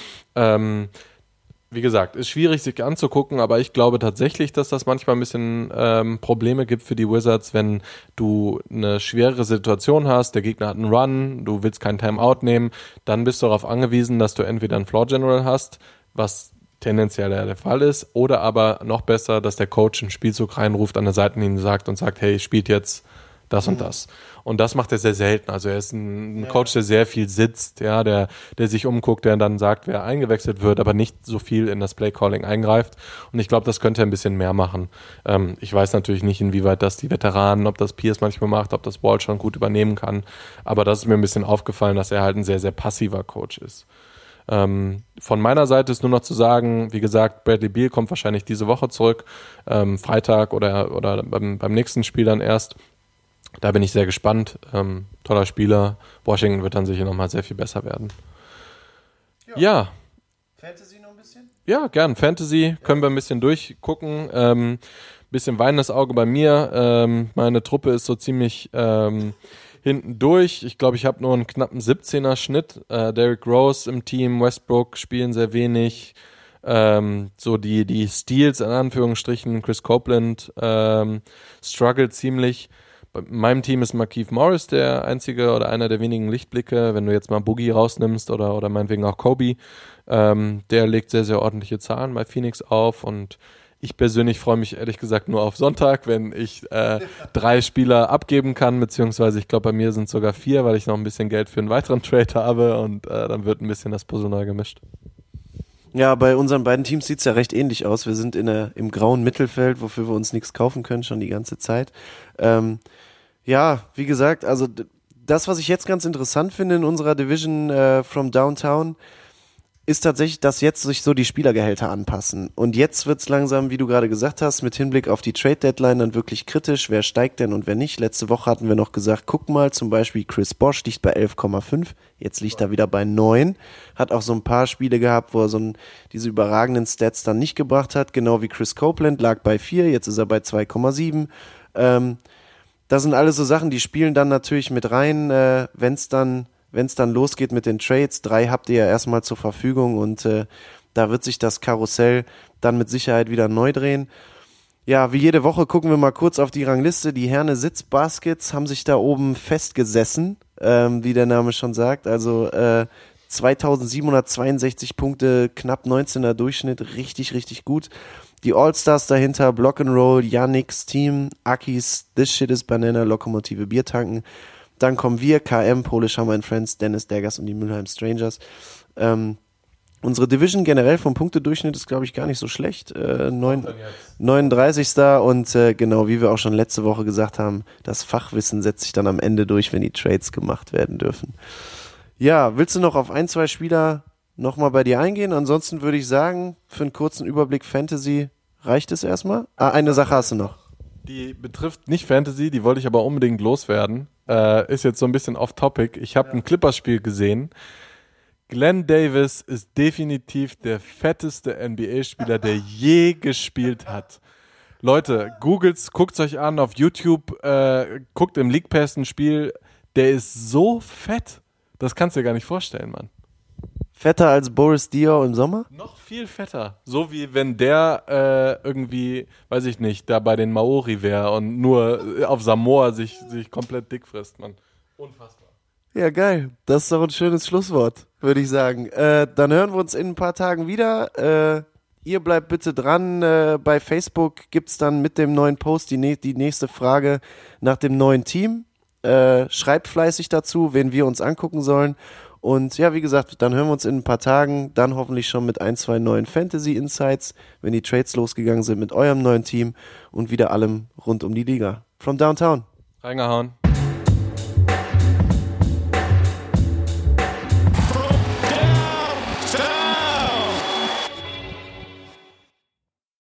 Wie gesagt, ist schwierig sich anzugucken, aber ich glaube tatsächlich, dass das manchmal ein bisschen Probleme gibt für die Wizards, wenn du eine schwere Situation hast, der Gegner hat einen Run, du willst keinen Timeout nehmen, dann bist du darauf angewiesen, dass du entweder einen Floor General hast, was tendenziell der Fall ist, oder aber noch besser, dass der Coach einen Spielzug reinruft, an der Seitenlinie sagt, hey, spielt jetzt das und das. Und das macht er sehr selten. Also er ist ein Coach, der sehr viel sitzt, ja, der sich umguckt, der dann sagt, wer eingewechselt wird, aber nicht so viel in das Playcalling eingreift. Und ich glaube, das könnte er ein bisschen mehr machen. Ich weiß natürlich nicht, inwieweit das die Veteranen, ob das Pierce manchmal macht, ob das Wall schon gut übernehmen kann. Aber das ist mir ein bisschen aufgefallen, dass er halt ein sehr, sehr passiver Coach ist. Von meiner Seite ist nur noch zu sagen, wie gesagt, Bradley Beal kommt wahrscheinlich diese Woche zurück, Freitag oder beim nächsten Spiel dann erst. Da bin ich sehr gespannt. Toller Spieler. Washington wird dann sicher nochmal sehr viel besser werden. Ja. Fantasy noch ein bisschen? Ja, gern. Fantasy können wir ein bisschen durchgucken. Bisschen weinendes Auge bei mir. Meine Truppe ist so ziemlich hinten durch. Ich glaube, ich habe nur einen knappen 17er Schnitt. Derrick Rose im Team, Westbrook spielen sehr wenig. So die Steals in Anführungsstrichen, Chris Copeland struggelt ziemlich. Bei meinem Team ist Markieff Morris der einzige oder einer der wenigen Lichtblicke, wenn du jetzt mal Boogie rausnimmst oder meinetwegen auch Kobe. Der legt sehr, sehr ordentliche Zahlen bei Phoenix auf und ich persönlich freue mich ehrlich gesagt nur auf Sonntag, wenn ich 3 Spieler abgeben kann, beziehungsweise ich glaube bei mir sind es sogar 4, weil ich noch ein bisschen Geld für einen weiteren Trade habe und dann wird ein bisschen das Puzzle neu gemischt. Ja, bei unseren beiden Teams sieht es ja recht ähnlich aus. Wir sind im grauen Mittelfeld, wofür wir uns nichts kaufen können, schon die ganze Zeit. Wie gesagt, also das, was ich jetzt ganz interessant finde in unserer Division from Downtown, ist tatsächlich, dass jetzt sich so die Spielergehälter anpassen. Und jetzt wird's langsam, wie du gerade gesagt hast, mit Hinblick auf die Trade-Deadline dann wirklich kritisch. Wer steigt denn und wer nicht? Letzte Woche hatten wir noch gesagt, guck mal, zum Beispiel Chris Bosh liegt bei 11,5. Jetzt liegt er wieder bei 9. Hat auch so ein paar Spiele gehabt, wo er diese überragenden Stats dann nicht gebracht hat. Genau wie Chris Copeland lag bei 4. Jetzt ist er bei 2,7. Das sind alles so Sachen, die spielen dann natürlich mit rein, wenn es dann losgeht mit den Trades. 3 habt ihr ja erstmal zur Verfügung und da wird sich das Karussell dann mit Sicherheit wieder neu drehen. Ja, wie jede Woche gucken wir mal kurz auf die Rangliste. Die Herne Sitz Baskets haben sich da oben festgesessen, wie der Name schon sagt. Also 2762 Punkte, knapp 19er Durchschnitt, richtig, richtig gut. Die All-Stars dahinter, Block and Roll, Yannick's Team, Akis, This Shit is Banana, Lokomotive Biertanken. Dann kommen wir, KM, Polish Hammer and Friends, Dennis Daggers und die Mülheim Strangers. Unsere Division generell vom Punktedurchschnitt ist, glaube ich, gar nicht so schlecht. 39. Und genau, wie wir auch schon letzte Woche gesagt haben, das Fachwissen setzt sich dann am Ende durch, wenn die Trades gemacht werden dürfen. Ja, willst du noch auf 1, 2 Spieler nochmal bei dir eingehen? Ansonsten würde ich sagen, für einen kurzen Überblick Fantasy reicht es erstmal. Eine Sache hast du noch. Die betrifft nicht Fantasy, die wollte ich aber unbedingt loswerden. Ist jetzt so ein bisschen off-topic. Ich habe ein Clippers-Spiel gesehen. Glenn Davis ist definitiv der fetteste NBA-Spieler, der je gespielt hat. Leute, googelt's, guckt's euch an auf YouTube, guckt im League Pass ein Spiel. Der ist so fett. Das kannst du dir gar nicht vorstellen, Mann. Fetter als Boris Diaw im Sommer? Noch viel fetter. So wie wenn der irgendwie, weiß ich nicht, da bei den Maori wäre und nur auf Samoa sich komplett dick frisst, Mann. Unfassbar. Ja, geil. Das ist doch ein schönes Schlusswort, würde ich sagen. Dann hören wir uns in ein paar Tagen wieder. Ihr bleibt bitte dran. Bei Facebook gibt's dann mit dem neuen Post die nächste Frage nach dem neuen Team. Schreibt fleißig dazu, wen wir uns angucken sollen. Und ja, wie gesagt, dann hören wir uns in ein paar Tagen, dann hoffentlich schon mit 1, 2 neuen Fantasy-Insights, wenn die Trades losgegangen sind mit eurem neuen Team und wieder allem rund um die Liga. From Downtown. Reingehauen.